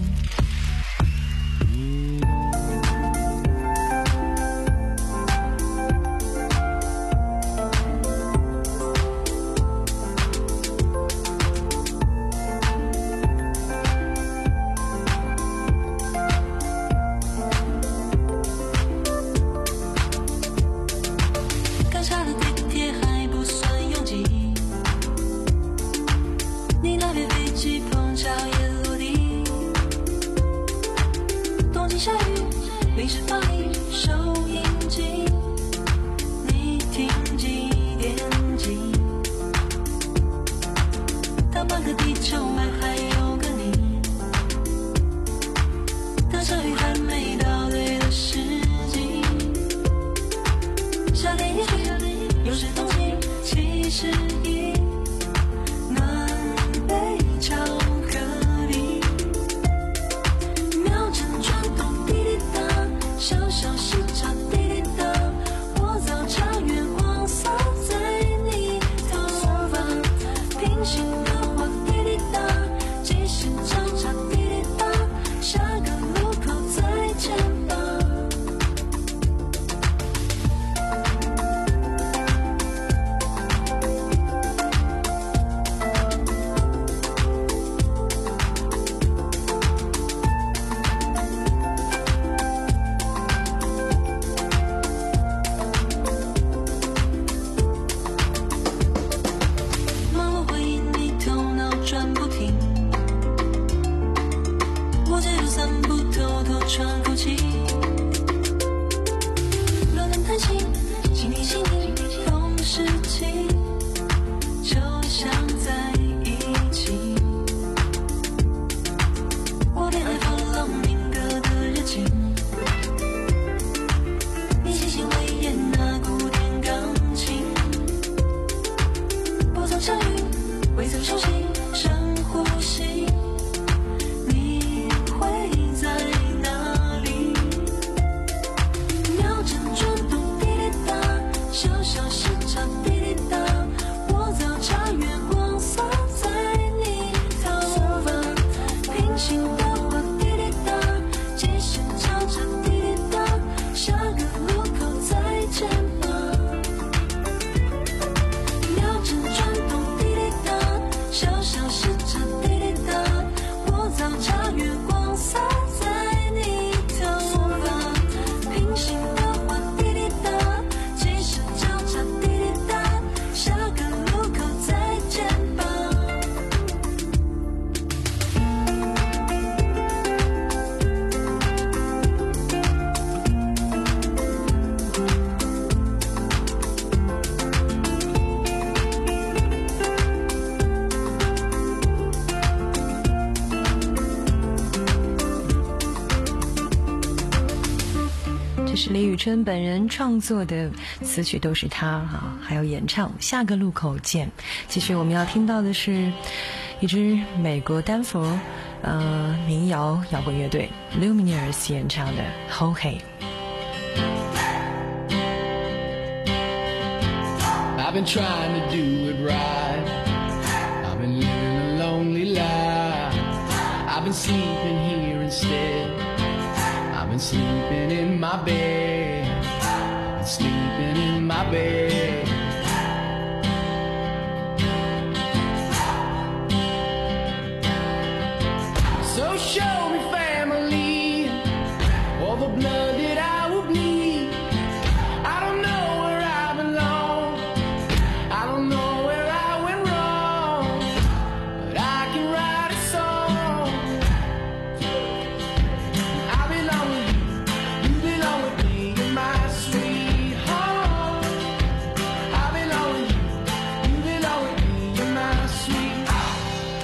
Speaker 20: 纯本人创作的词曲都是他哈，还有演唱。下个路口见。其实我们要听到的是一支美国丹佛呃民谣摇滚乐队 Lumineers 演唱的 Ho
Speaker 21: Hey。I've been trying to do it right. I've been living a lonely life. I've been sleeping here instead. I've been sleeping in my bed. I've been sleeping in my bed. So show me family, all the blood that I will bleed. I don't know where I belong. I don't know where I went wrong, but I can write a song. I belong with you, you belong with me, you're my sweetheart. I belong with you, you belong with me, you're my sweetheart.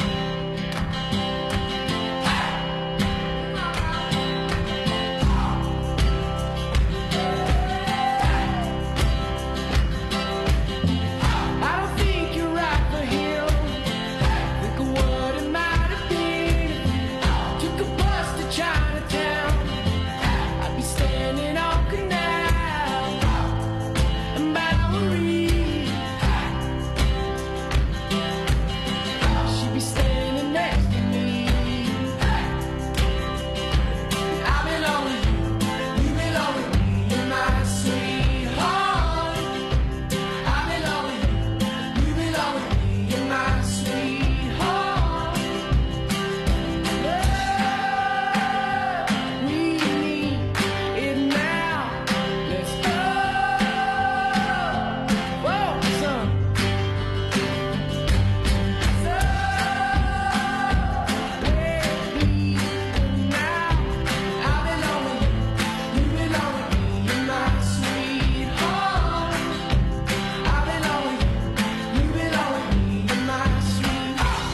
Speaker 21: I don't think you're right for him. Think of what it might have been if you took a bus to Chinatown. I'd be standing on Canal and Bowery. She'd be standing next to me. I belong with you, you belong with me, you're my sweetheart. I belong with you, you belong with me, you're my sweetheart. Love, we need it now. Let's go. Whoa, son. So, where we now? I belong with you, you belong with me, you're my sweetheart. I belong with you, you belong with me, you're my sweetheart.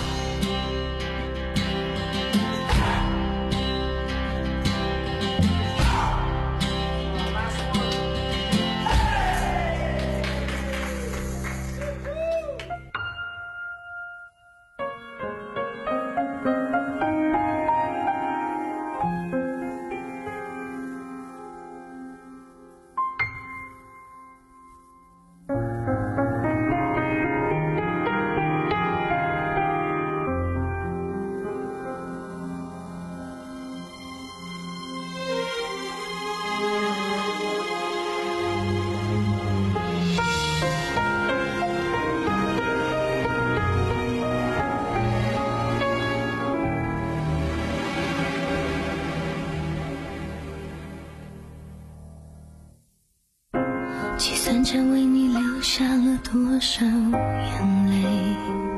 Speaker 14: 计算着为你流下了多少眼泪，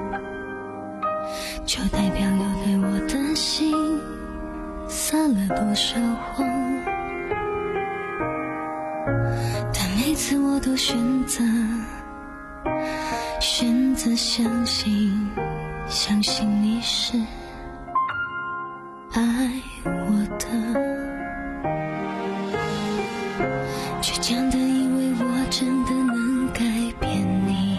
Speaker 14: 就代表有对我的心撒了多少谎。但每次我都选择选择相信，相信你是爱我的，倔强的以为我真的能改变你，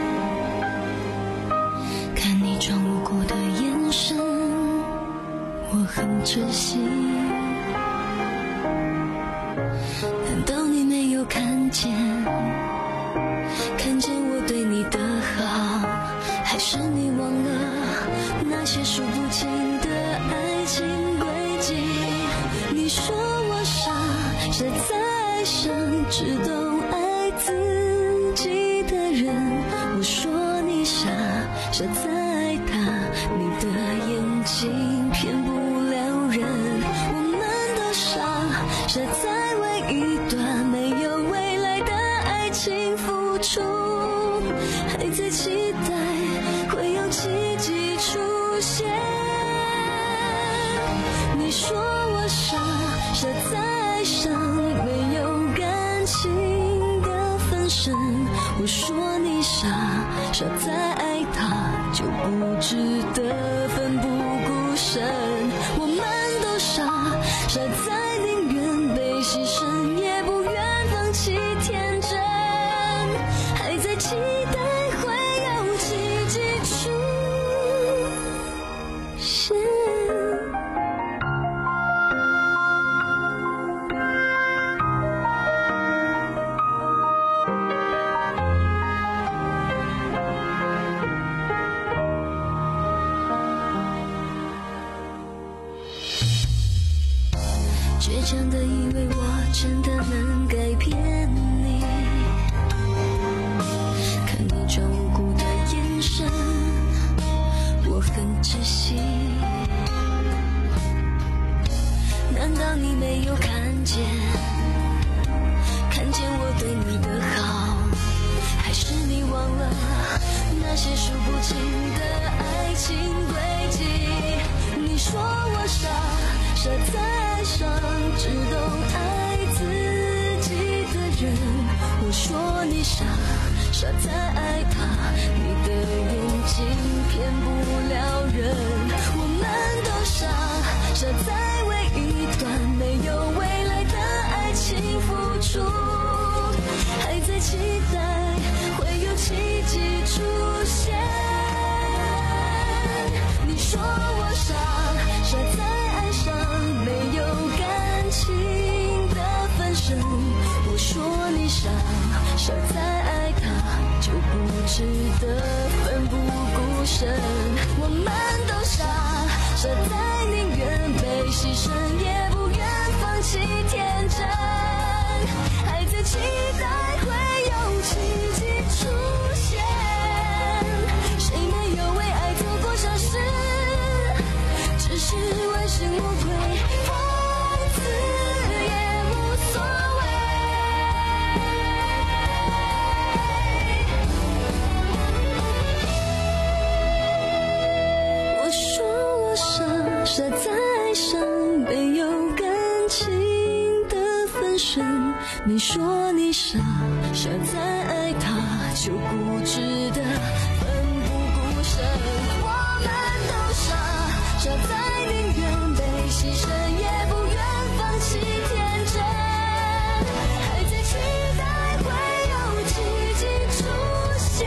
Speaker 14: 看你装无辜的眼神，我很窒息。难道你没有看见，看见我对你的好，还是你忘了那些数不清的爱情轨迹？你说我傻，傻在想只懂爱自己的人，我说你傻，傻在他，你的眼睛骗不了人。我们都傻，傻在为一段没有未来的爱情付出，还在期待会有奇迹出现。你说我傻，傻在想没有感情的分身，我说你傻，傻在爱他就不值得奋不顾身。我们都傻，傻在宁愿被牺牲也不愿真的以为我真的能改变你，看你装无辜的眼神我很窒息，难道你没有看见看见我对你的好，还是你忘了那些数不清的爱情轨迹？你说我傻傻在爱上只懂爱自己的人，我说你傻傻在爱他，你的眼睛骗不了人。我们都傻傻在为一段没有未来的爱情付出，还在期待会有奇迹出现。你说我傻傻在爱上没有感情的分身，我说你傻傻在爱他就不值得奋不顾身。我们都傻傻在宁愿被牺牲也不愿放弃天真，还在期待会有奇迹出现。谁没有为爱走过傻事，只是问心无愧，放肆也无所谓。我说我傻傻在爱上没有感情的分身，你说你傻傻在爱他就不值得奋不顾身。我们都傻傻在宁愿被牺牲也不愿放弃天真，还在期待会有奇迹出现，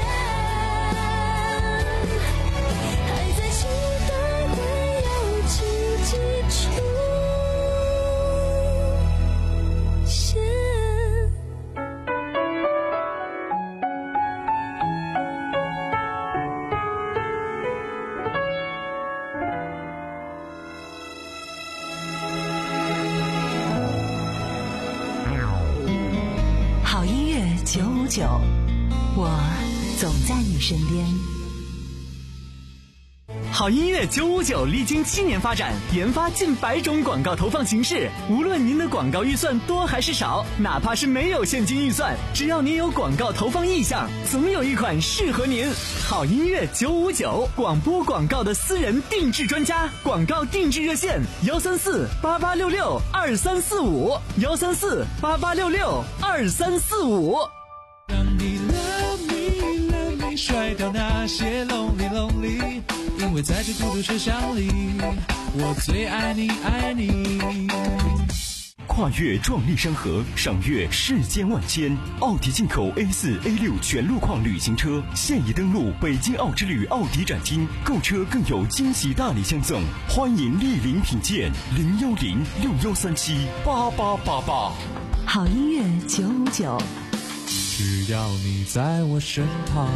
Speaker 14: 还在期待会有奇迹出现。
Speaker 12: 好音乐九五九，我总在你身边。
Speaker 4: 好音乐九五九历经七年发展，研发近百种广告投放形式。无论您的广告预算多还是少，哪怕是没有现金预算，只要您有广告投放意向，总有一款适合您。好音乐九五九，广播广告的私人定制专家，广告定制热线：幺三四八八六六二三四五，幺三四八八六六二三四五。
Speaker 3: 让你 love me love me， 甩掉那些 lonely lonely， 因为在这孤独车厢里，我最爱你爱你。
Speaker 6: 跨越壮丽山河，赏阅世间万千。奥迪进口 A 四 A 六 全路况旅行车现已登陆北京奥之旅奥迪展厅，购车更有惊喜大礼相赠，欢迎莅临品鉴。零幺零六幺三七八八八八。
Speaker 12: 好音乐九五九，
Speaker 3: 只要你在我身旁。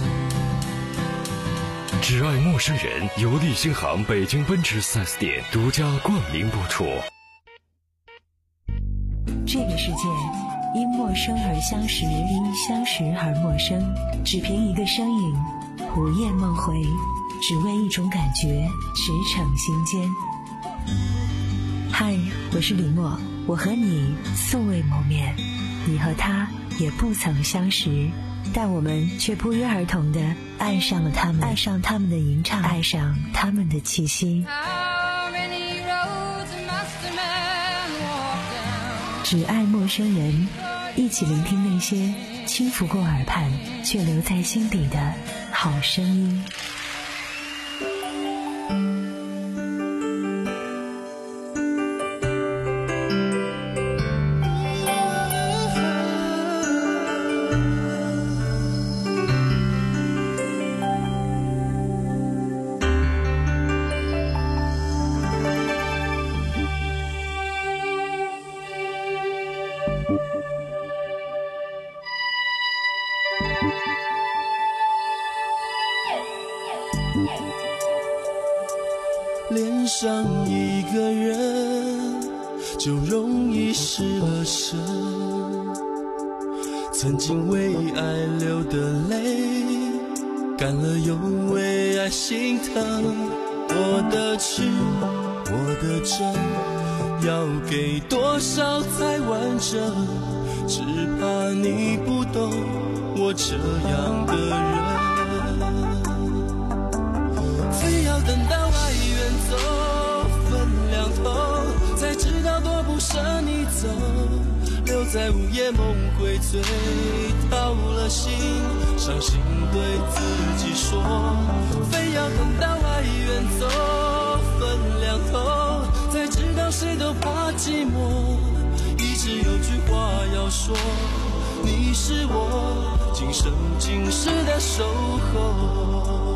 Speaker 7: 只爱陌生人由利星行北京奔驰 四 S 店独家冠名播出。
Speaker 12: 这个世界因陌生而相识，因相识而陌生，只凭一个身影，午夜梦回，只为一种感觉，驰骋心间。嗨，我是李默，我和你素未谋面，你和他也不曾相识，但我们却不约而同地爱上了他们，爱上他们的吟唱，爱上他们的气息。只爱陌生人，一起聆听那些轻拂过耳畔却留在心底的好声音。
Speaker 3: 恋上一个人， 就容易失了神。曾经为爱流的泪，干了又为爱心疼。我的痴，我的真，要给多少才完整？只怕你不懂我这样的人，非要等到爱远走分两头，才知道多不舍你走，留在午夜梦回醉，掏了心，伤心对自己说，非要等到爱远走分两头，才知道谁都怕寂寞，一直有句话要说，你是我今生今世的守候。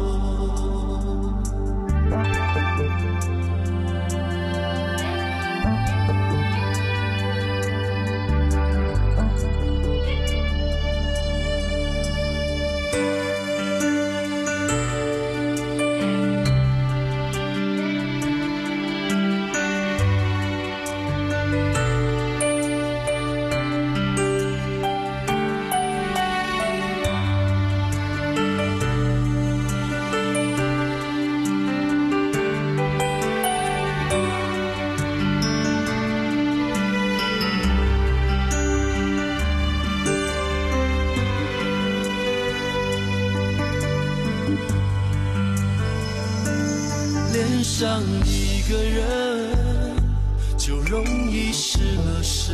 Speaker 3: 恋上一个人，就容易失了神。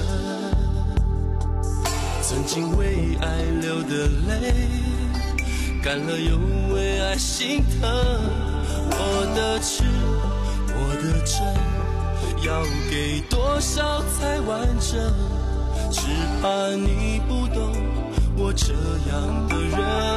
Speaker 3: 曾经为爱流的泪，干了又为爱心疼。我的痴，我的真，要给多少才完整？只怕你不懂我这样的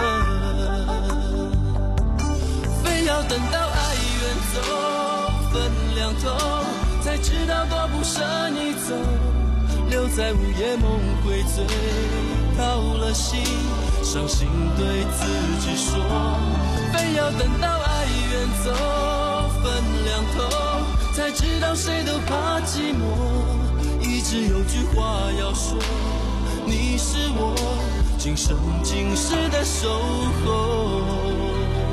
Speaker 3: 人，非要等到爱远走分两头，才知道多不舍你走，留在午夜梦回醉，掏了心，伤心对自己说，非要等到爱远走分两头，才知道谁都怕寂寞，一直有句话要说，你是我今生今世的守候。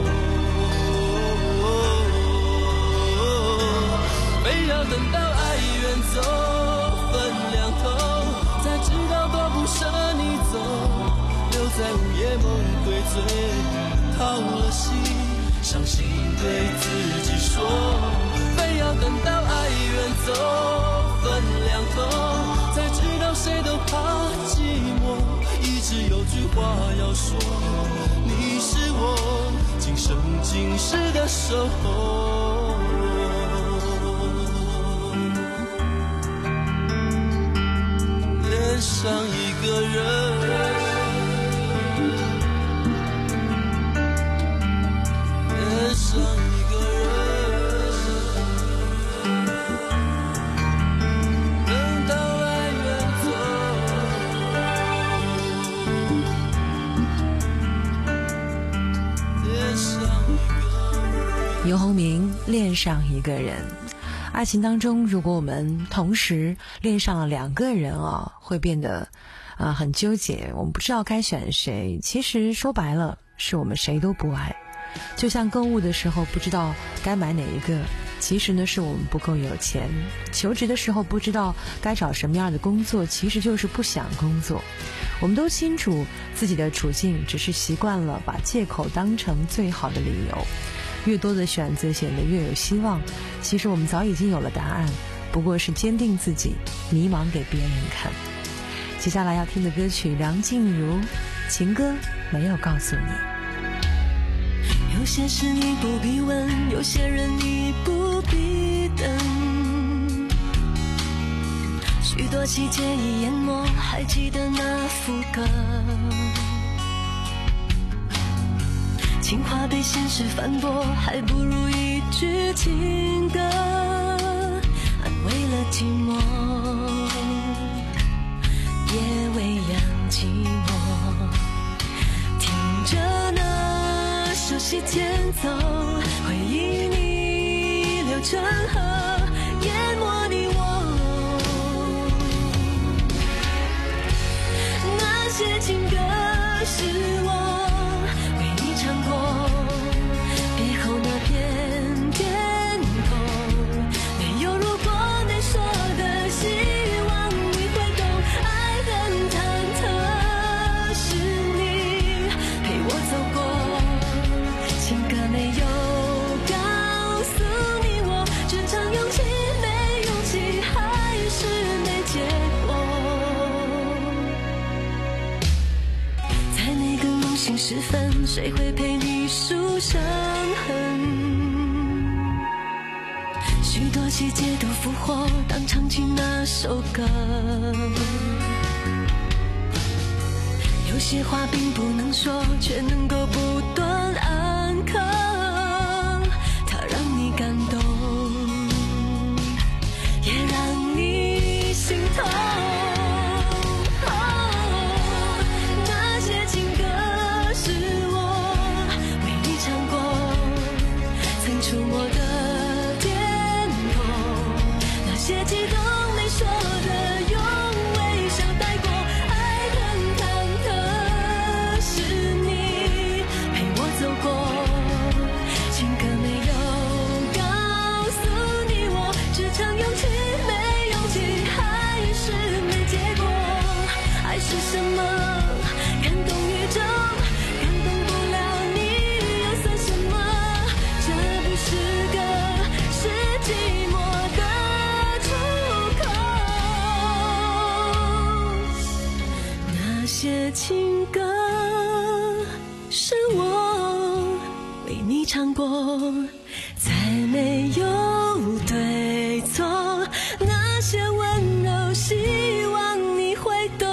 Speaker 3: 非要等到爱远走分两头，才知道多不舍你走，留在午夜梦回醉，掏了心，伤心对自己说，非要等到爱远走分两头，才知道谁都怕寂寞，一直有句话要说，你是我今生今世的守候。恋上一个人，恋上一个人，等到爱远走。恋上一个人。
Speaker 20: 游鸿明，恋上一个人。爱情当中，如果我们同时恋上了两个人啊，会变得啊、呃、很纠结，我们不知道该选谁。其实说白了，是我们谁都不爱。就像购物的时候不知道该买哪一个，其实呢是我们不够有钱。求职的时候不知道该找什么样的工作，其实就是不想工作。我们都清楚自己的处境，只是习惯了把借口当成最好的理由。越多的选择显得越有希望，其实我们早已经有了答案，不过是坚定自己，迷茫给别人看。接下来要听的歌曲，梁静茹，情歌没有告诉你。
Speaker 14: 有些事你不必问，有些人你不必等，许多细节已淹没，还记得那副歌，情话被现实反驳，还不如一句情歌安慰了寂寞，也未让寂寞。听着那熟悉节奏，回忆逆流成河，淹没你我。 情歌是我为你唱过，别后那片天空，没有如果没说的，希望你会懂。爱很忐忑，是你陪我走过，情歌没有告诉你我，只唱勇气没勇气，还是没结果。在那个梦醒时分，谁会陪你数伤痕？许多细节都复活，当唱起那首歌。有些话并不能说，却能够不断安可，它让你感动，也让你心痛。哦，那些情歌是我为你唱过，曾触摸的天空，那些激动没说的，用微笑带过。爱很忐忑，是你陪我走过，情歌没有告诉你我，只唱勇气没勇气，还是没结果。爱是什么？感动宇宙，感动不了你，又算什么？这不是个是寂寞的出口。那些情歌是我为你唱过，再没有对错，那些温柔希望你会懂。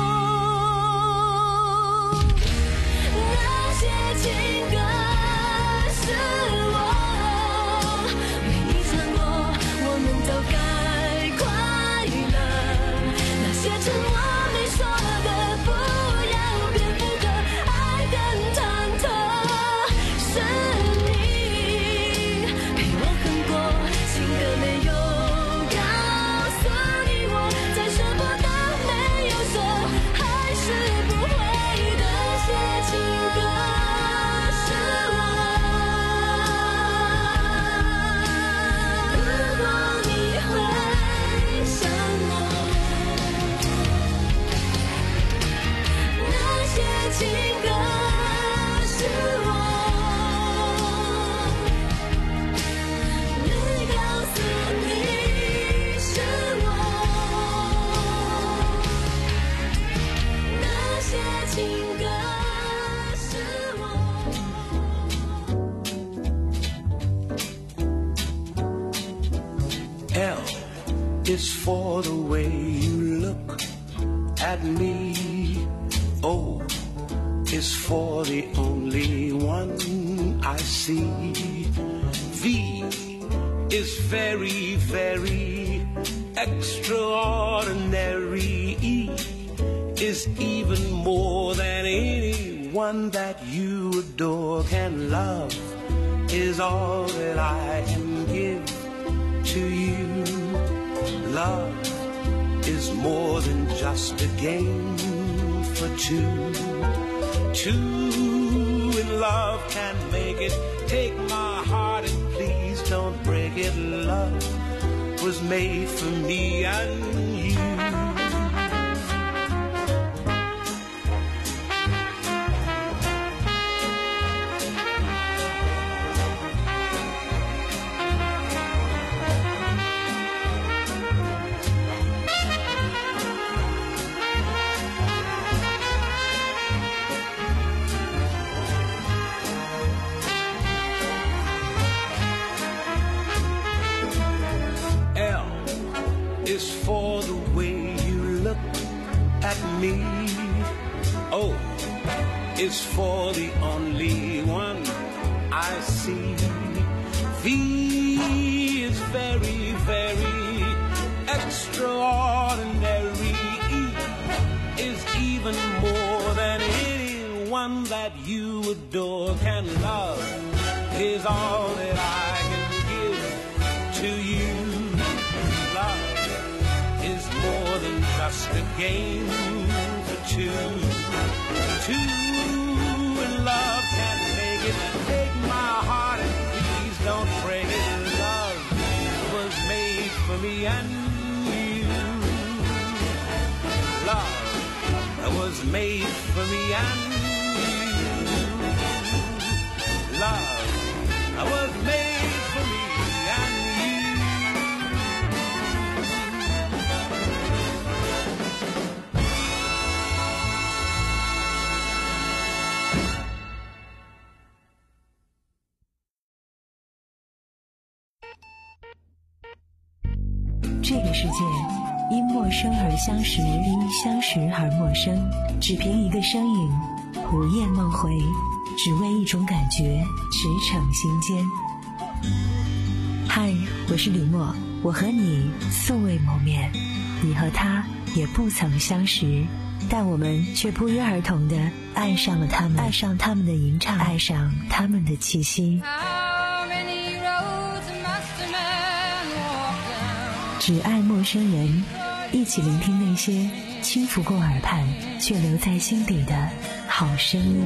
Speaker 14: 那些情歌是我为你唱过，我们都该快乐。那些沉默没说的，不要蝙蝠的。爱很忐忑，是你陪我恨过，情歌没有告诉你我，再舍不得没有说，还是不会的。些情歌是我，如果你会想我，那些情歌是我，没告诉你是我，那些情歌是我。
Speaker 3: L is for the way you look at me. O is for the only one I see. V is very, very extraordinary. E is even more than anyone that you adore can love, is all that I can give to you. Love is more than just a game for two. Two in love can make it. Take my heart and please don't break it. Love was made for me and you. Is for the way you look at me. O is for the only one I see. V is very, very extraordinary. E is even more than anyone that you adore can love, is all that I can give to you. Love is more than just a game for two. two, and love can't take it. Take my heart and please don't break it. Love was made for me and you. Love was made for me and you. Love was made for me and you.
Speaker 12: 这个世界因陌生而相识，因相识而陌生，只凭一个身影，午夜梦回，只为一种感觉驰骋心间。嗨，我是李默，我和你素未谋面，你和他也不曾相识，但我们却不约而同地爱上了他们，爱上他们的吟唱，爱上他们的气息。只爱陌生人，一起聆听那些轻拂过耳畔却留在心底的好声音。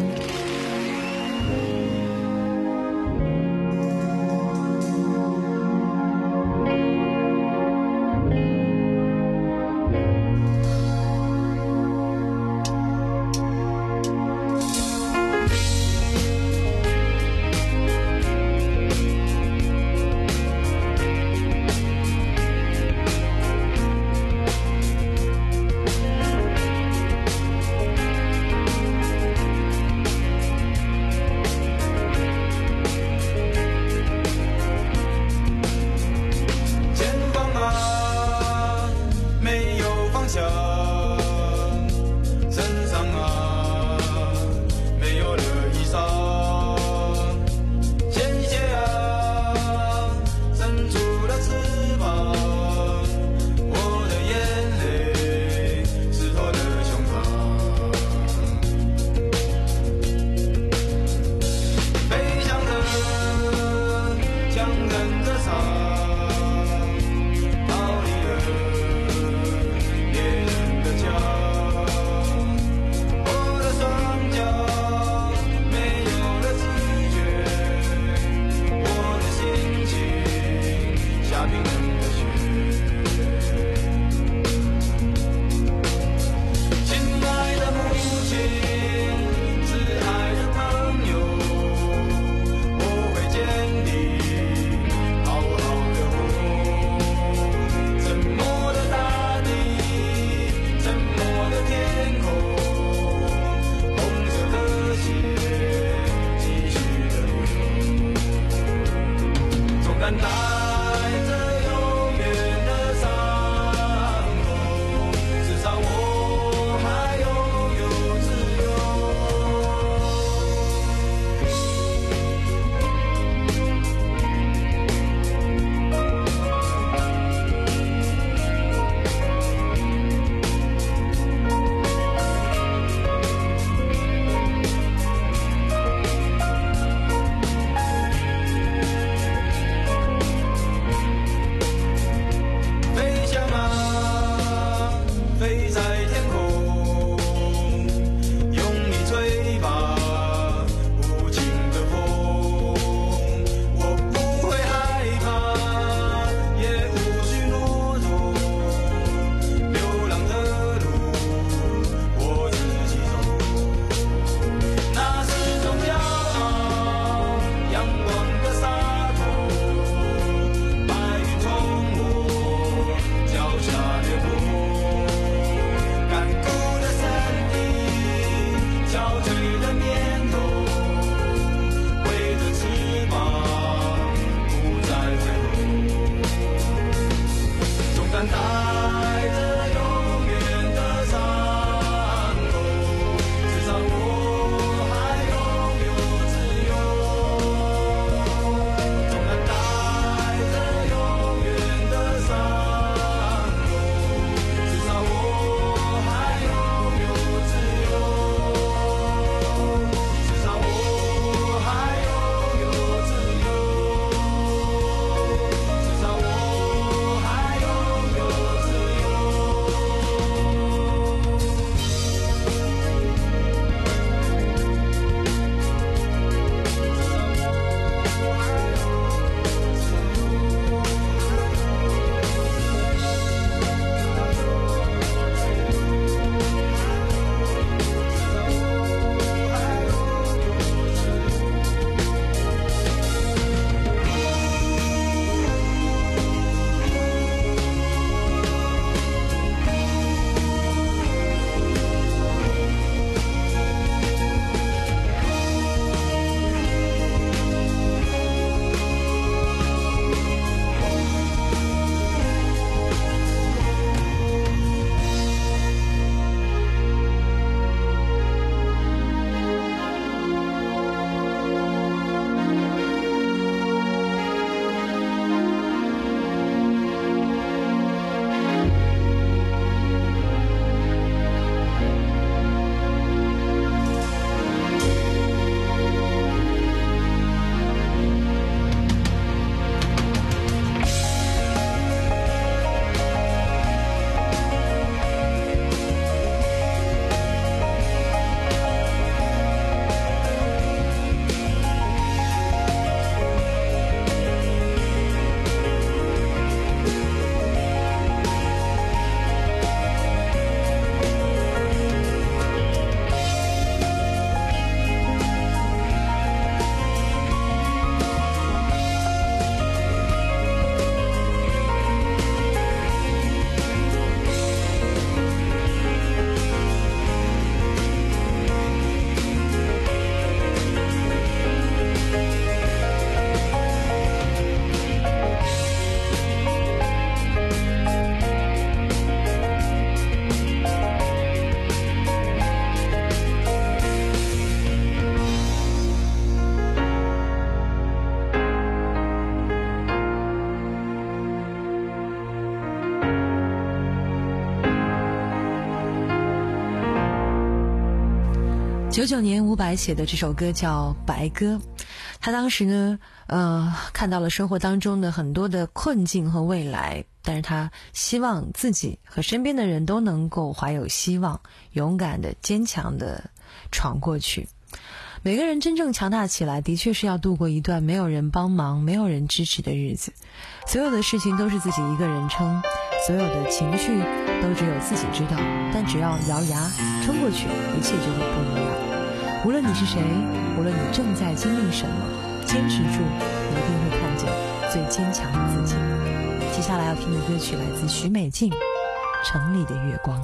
Speaker 20: 九九年伍佰写的这首歌叫《白鸽》，他当时呢，呃，看到了生活当中的很多的困境和未来，但是他希望自己和身边的人都能够怀有希望，勇敢的、坚强的闯过去。每个人真正强大起来，的确是要度过一段没有人帮忙、没有人支持的日子。所有的事情都是自己一个人撑，所有的情绪都只有自己知道。但只要咬牙冲过去，一切就会不一样。无论你是谁，无论你正在经历什么，坚持住，你一定会看见最坚强的自己。接下来要听的歌曲来自许美静，《城里的月光》。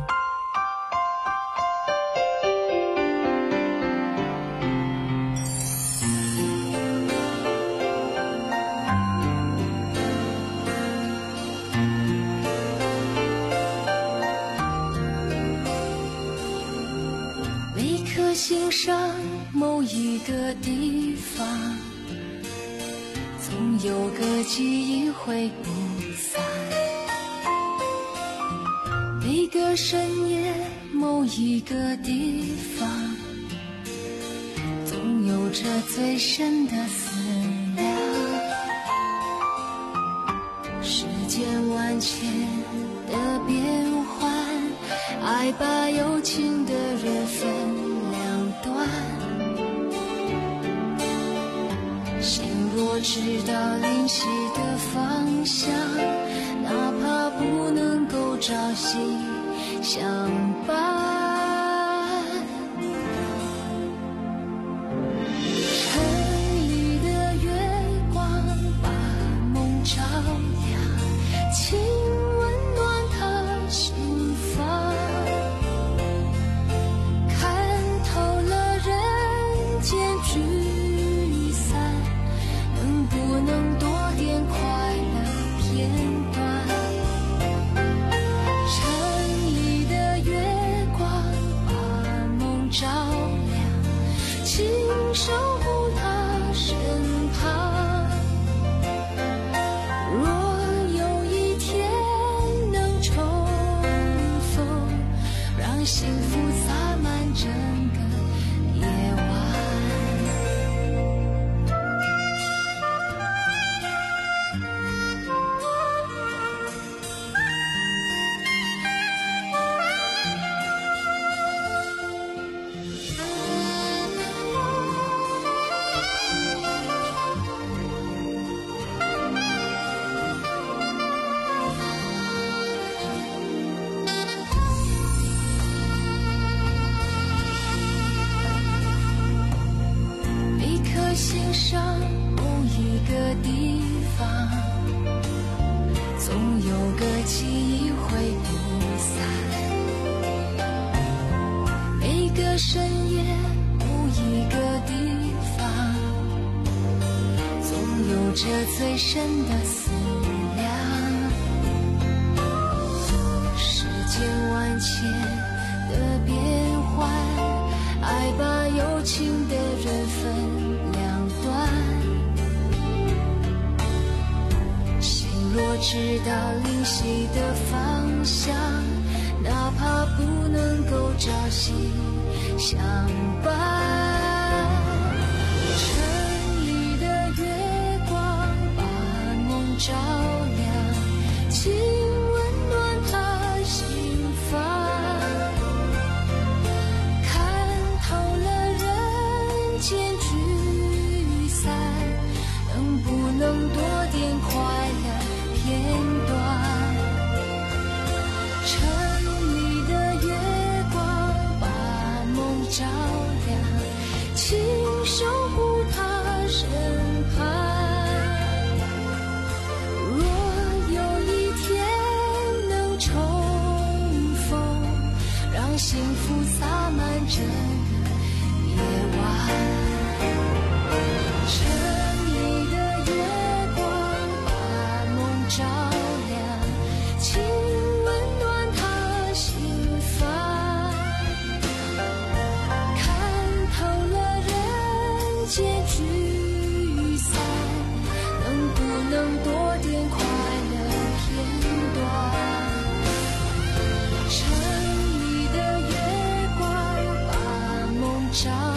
Speaker 14: 心上某一个地方，总有个记忆会不散。每个深夜某一个地方，总有着最深的思量。世间万千的变幻，爱把有情的人分心若知道灵犀的方向，哪怕不能够朝夕相伴。城里的月光把梦照亮，请温暖他心房。聚散能不能多点快乐片段？城里的月光把梦照亮，请守护他身旁。若有一天能重逢，让幸福洒满整个夜晚。心上某一个地方，总有个记忆会不散。每个深夜某一个地方，总有着最深的思量。世间万千的变幻，爱把有情的人分心若知道灵犀的方向，哪怕不能够朝夕相伴。城里的月光把梦照亮，请温暖他心房。看透了人间聚散，能不能多点快乐片段？城里的月光把梦照亮，请守护他身旁。若有一天能重逢，让幸福洒满整个夜晚。城里的月光把梦照亮，请温暖他心房。看透了人间聚散，能不能多点快乐片段？城里的月光把梦照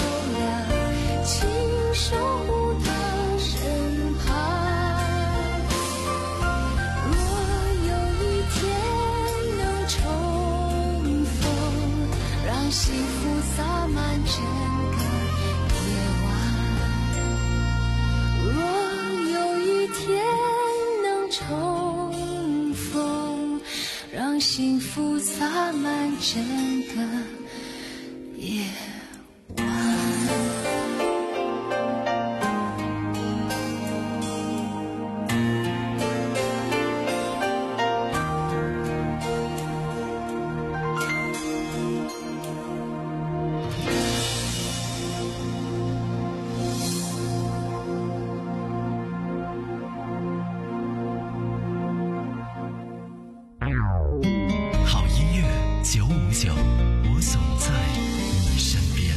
Speaker 14: 洒满整个夜晚。
Speaker 2: 好音乐九五九，我总在你身边。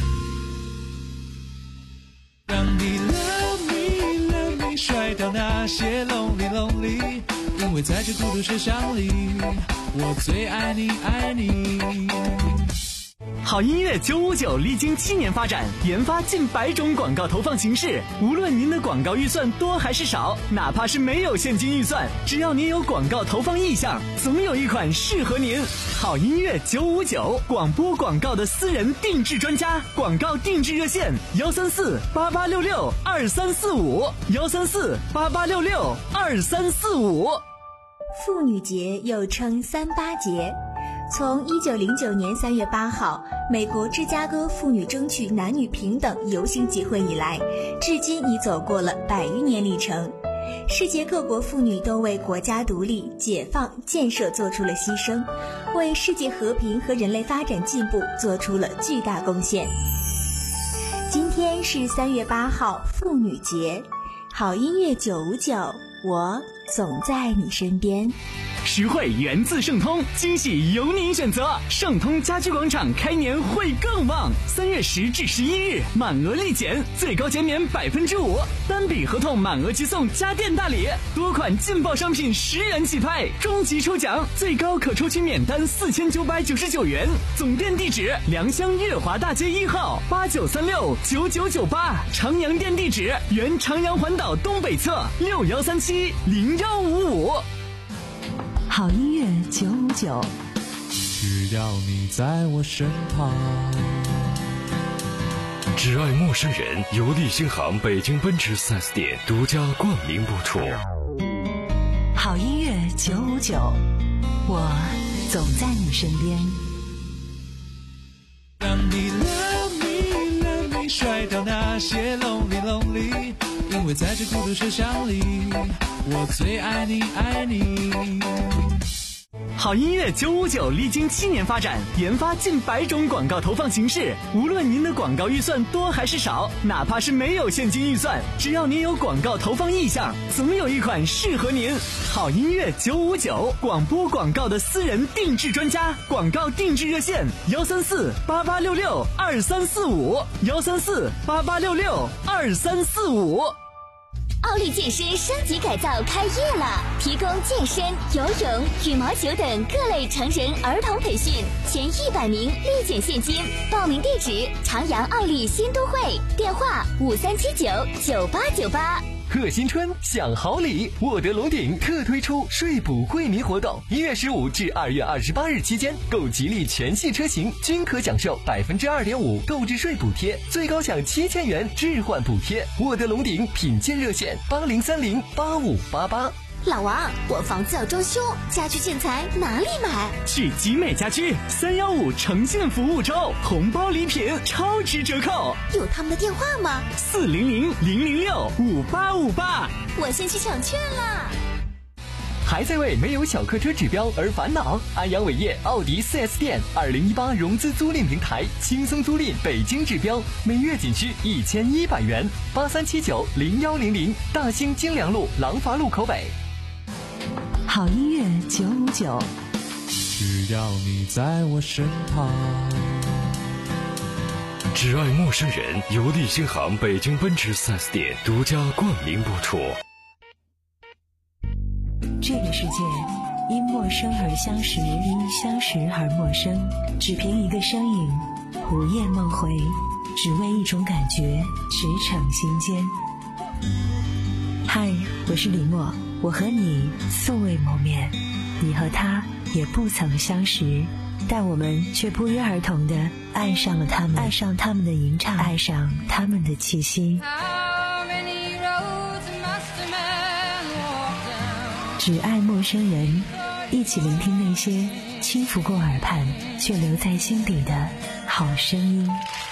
Speaker 3: 让你 love me love me 甩掉那些 lonely lonely， 因为在这孤独车厢里，我最爱你爱你。
Speaker 4: 好音乐九五九历经七年发展，研发近百种广告投放形式。无论您的广告预算多还是少，哪怕是没有现金预算，只要您有广告投放意向，总有一款适合您。好音乐九五九，广播广告的私人定制专家，广告定制热线：幺三四八八六六二三四五，幺三四八八六六二三四五。
Speaker 8: 妇女节又称三八节。从一九零九年三月八号美国芝加哥妇女争取男女平等游行集会以来，至今已走过了百余年历程。世界各国妇女都为国家独立、解放、建设做出了牺牲，为世界和平和人类发展进步做出了巨大贡献。今天是三月八号妇女节，好音乐九五九，我总在你身边。
Speaker 4: 实惠源自盛通，惊喜由您选择。盛通家居广场开年会更旺，三月十至十一日满额立减，最高减免百分之五，单笔合同满额即送家电大礼，多款劲爆商品十元起拍，终极抽奖最高可抽取免单四千九百九十九元。总店地址：良乡月华大街一号八九三六九九九八，长阳店地址：原长阳环岛东北侧六幺三七零幺五五。
Speaker 12: 好音乐九五九，
Speaker 3: 只要你在我身旁。
Speaker 7: 只爱陌生人由利星行北京奔驰 四 S 店独家冠名播出。
Speaker 12: 好音乐九五九，我总在你身边。
Speaker 3: 让你 love me love me 甩掉那些 lonely lonely， 因为在这孤独车厢里，我最爱你爱你。
Speaker 4: 好音乐九五九历经七年发展，研发近百种广告投放形式。无论您的广告预算多还是少，哪怕是没有现金预算，只要您有广告投放意向，总有一款适合您。好音乐九五九，广播广告的私人定制专家，广告定制热线：幺三四八八六六二三四五，幺三四八八六六二三四五。
Speaker 8: 奥利健身升级改造开业了，提供健身、游泳、羽毛球等各类成人儿童培训，前一百名立减现金。报名地址：长阳奥利新都会，电话五三七九九八九八。
Speaker 5: 贺新春享好礼，沃德龙鼎特推出税补惠民活动，一月十五至二月二十八日期间，购吉利全系车型均可享受百分之二点五购置税补贴，最高享七千元置换补贴。沃德龙鼎品鉴热线：八零三零八五八八。
Speaker 8: 老王，我房子要装修，家居建材哪里买？
Speaker 4: 去集美家居三幺五诚信服务周，红包礼品超值折扣。
Speaker 8: 有他们的电话吗？
Speaker 4: 四零零零零六五八五八。
Speaker 8: 我先去抢券啦。
Speaker 5: 还在为没有小客车指标而烦恼？安阳伟业奥迪 四 S 店二零一八融资租赁平台，轻松租赁北京指标，每月仅需一千一百元。八三七九零幺零零，大兴金良路廊坊路口北。
Speaker 12: 好音乐九五九，
Speaker 3: 只要你在我身旁。
Speaker 7: 只爱陌生人由利星行北京奔驰 四 S 店独家冠名播出。
Speaker 12: 这个世界因陌生而相识，因相识而陌生，只凭一个身影，午夜梦回，只为一种感觉，驰骋心间。嗨，我是李默，我和你素未谋面，你和他也不曾相识，但我们却不约而同地爱上了他们，爱上他们的吟唱，爱上他们的气息。只爱陌生人， 一起聆听那些轻拂过耳畔却留在心底的好声音。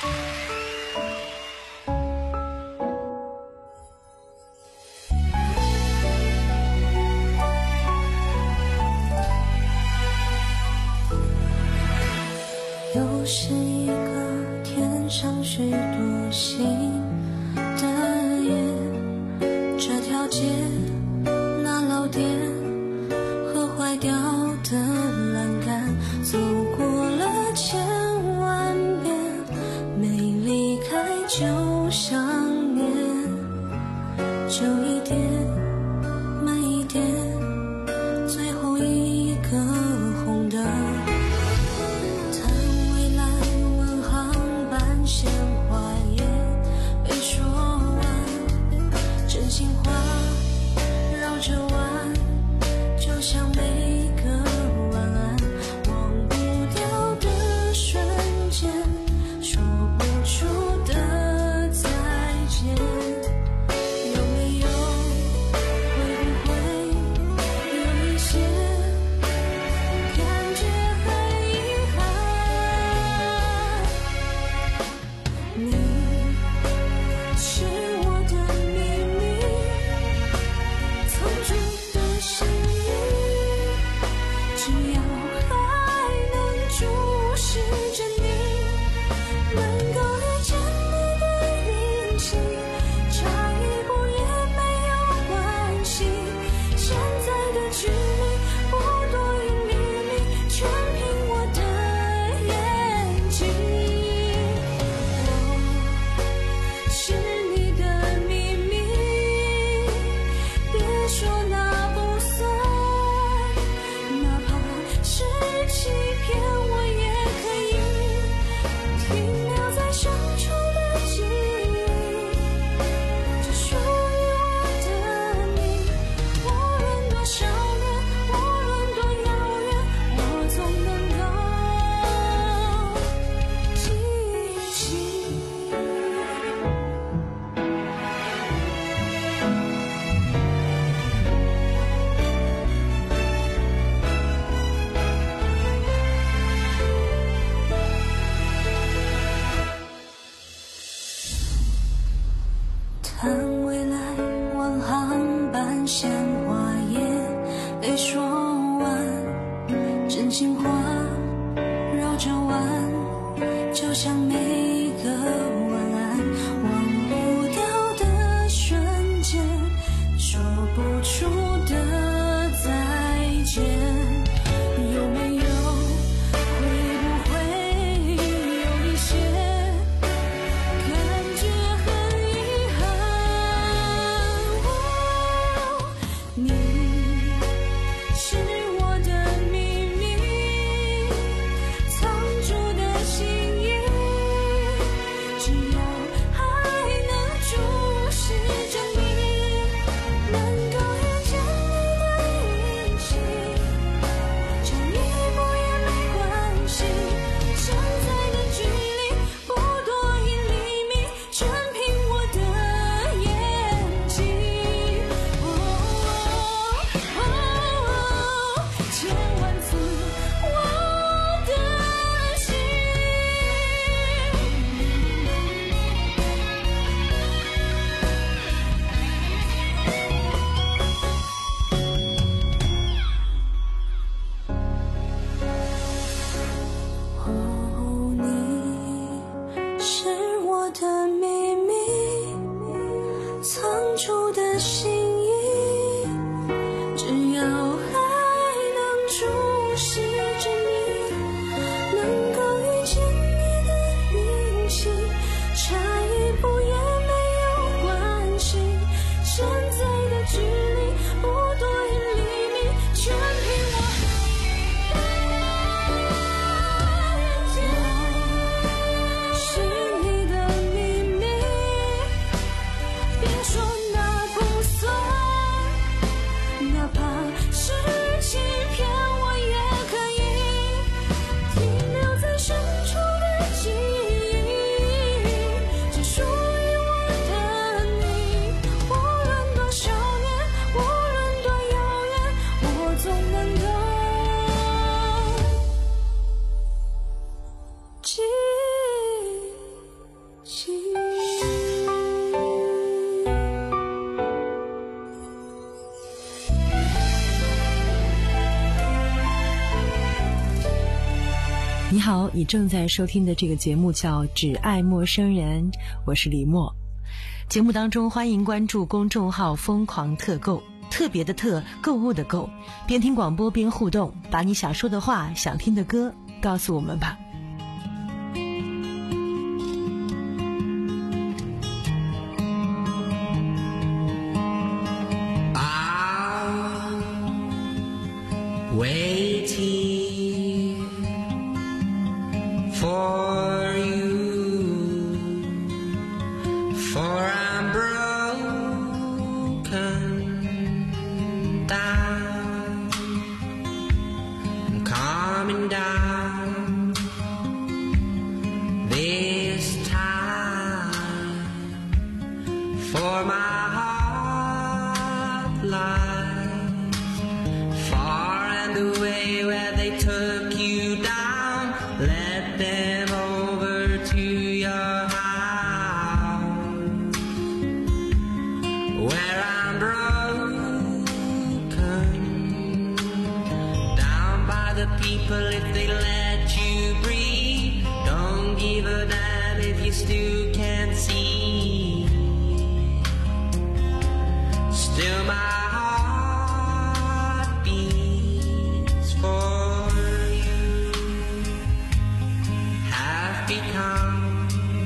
Speaker 14: 又是一个天上许多星的夜，这条街那老店和坏掉的栏杆，走过了千万遍，没离开就想念，就一点慢一点，最后一个红灯，谈未来问航班鲜花也没说完，真心话绕着弯，就像每个晚安，忘不掉的瞬间，说不出的再见，有没有会不会有一些感觉很遗憾，你是我的秘密，藏住的心意，只要还能注视着你，能够遇见你的运气，差一步也没有关系，现在的距离不多于厘米，全凭我的眼睛，我是你的秘密，别说那不算，哪怕是欺骗，我也可以停留在深处的记忆，只属于我的你，无论多少年，无论多遥远，我总能够记起。谈未来晚航班鲜花也被说完，真心话绕着弯，就像每个晚安，忘不掉的瞬间，说不出的再见，有没有会不会有一些感觉很遗憾，哦，你是我的秘密，藏住的心意，只要还能注视着你，能够遇见你的运气，差一步也没关系，现在的距离不多一厘米，全凭我的眼睛，哦哦哦，千万次我的心。哦，你是我的秘密，藏住的心意，只要还能注视着你，能够遇见你的运气，差一步也没有关系，现在的距离不多一厘米，全凭我是你的秘密，别说那不算。
Speaker 20: 好，你正在收听的这个节目叫《只爱陌生人》，我是李默。节目当中欢迎关注公众号疯狂特购，特别的特，购物的购，边听广播边互动，把你想说的话、想听的歌告诉我们吧。
Speaker 1: Waiting for you, for I'm broken down, I'm coming down this time, for my heart lies far and away where they took you down. Let them over to your house, where I'm broken down by the people. If they let you breathe, don't give a damn if you still can't see. Still my heart beats for you. Have become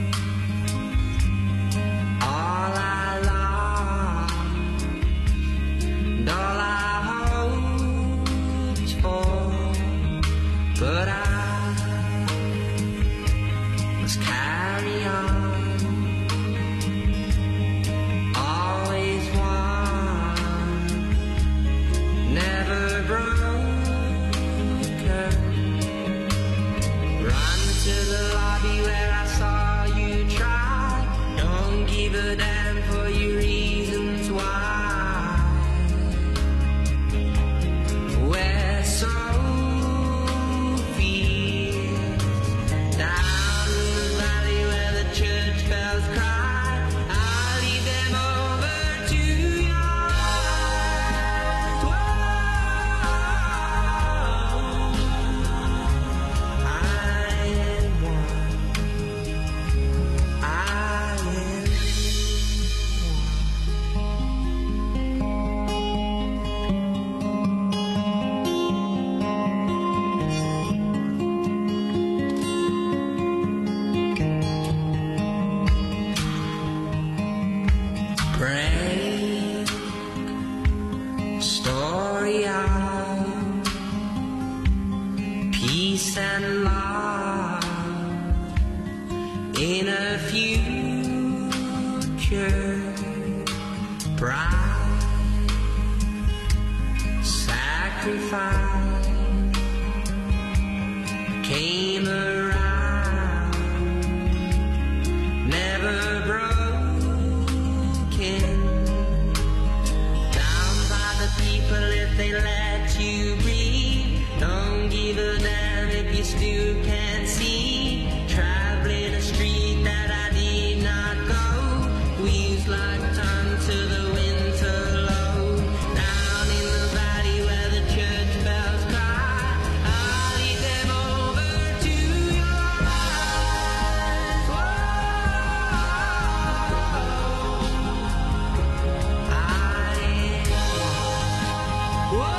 Speaker 1: all I love, and all I hoped for, but I must carry on. Always one, never broken. Run to the lobby where I saw you try. Don't give a damn for your reasons why. Where Sophie, down in the valley where the church bells cry, I'll lead them over to your eyes. Whoa. I am one. I am break story of peace and love in a future bright. Sacrifice came around, never broken down by the people. If they let you breathe, don't give a damn if you still can't see. Traveling a street that I did not go, wheels like tongue to the winter low. Down in the valley where the church bells cry, I'll lead them over to your eyes. Whoa. I am one. Whoa.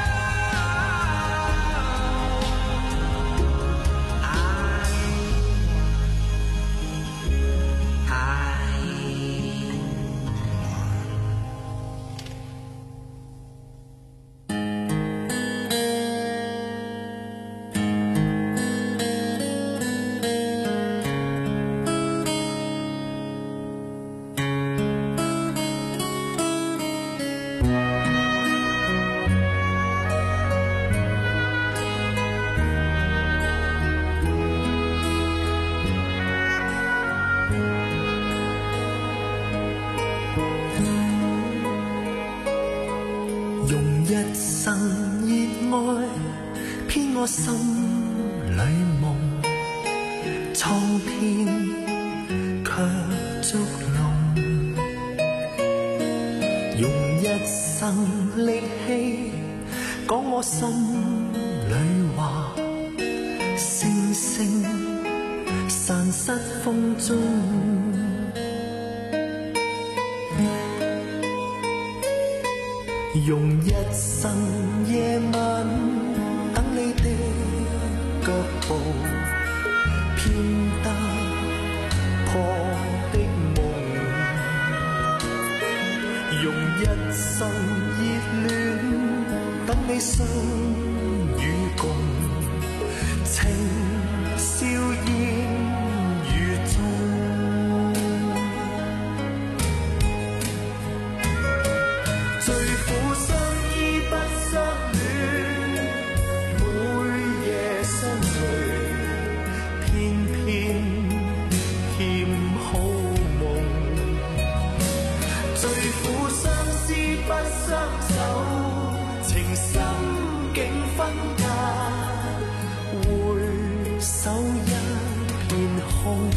Speaker 3: 用一生熱愛編我心裏夢，蒼天卻捉弄。用一生力氣講我心裏話，聲
Speaker 16: 星散失風中，用一生夜晚等你的腳步，編得破的夢，用一生熱戀等你相與共，情笑煙雨中。最苦相依不相戀，每夜相隨，偏偏欠好夢。最苦相思不相守，情深竟分隔，回首一片空。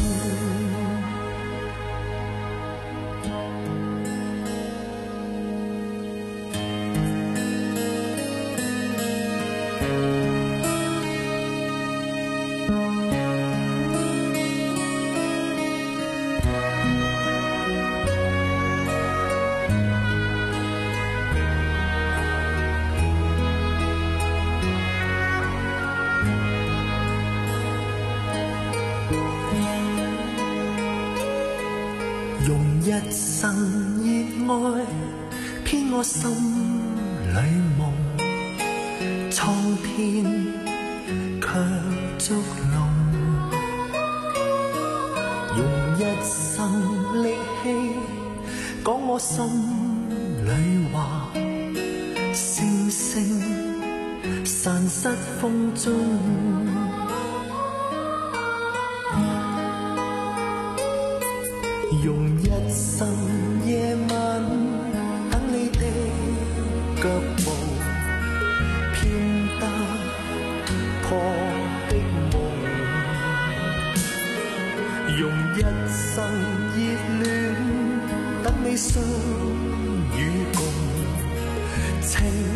Speaker 16: 用一生熱愛編我心裏夢，蒼天卻捉弄。用一生力氣講我心裏話，星星散失風中。用一生夜晚等你的腳步，編得破的夢，用一生熱戀等你相與共，情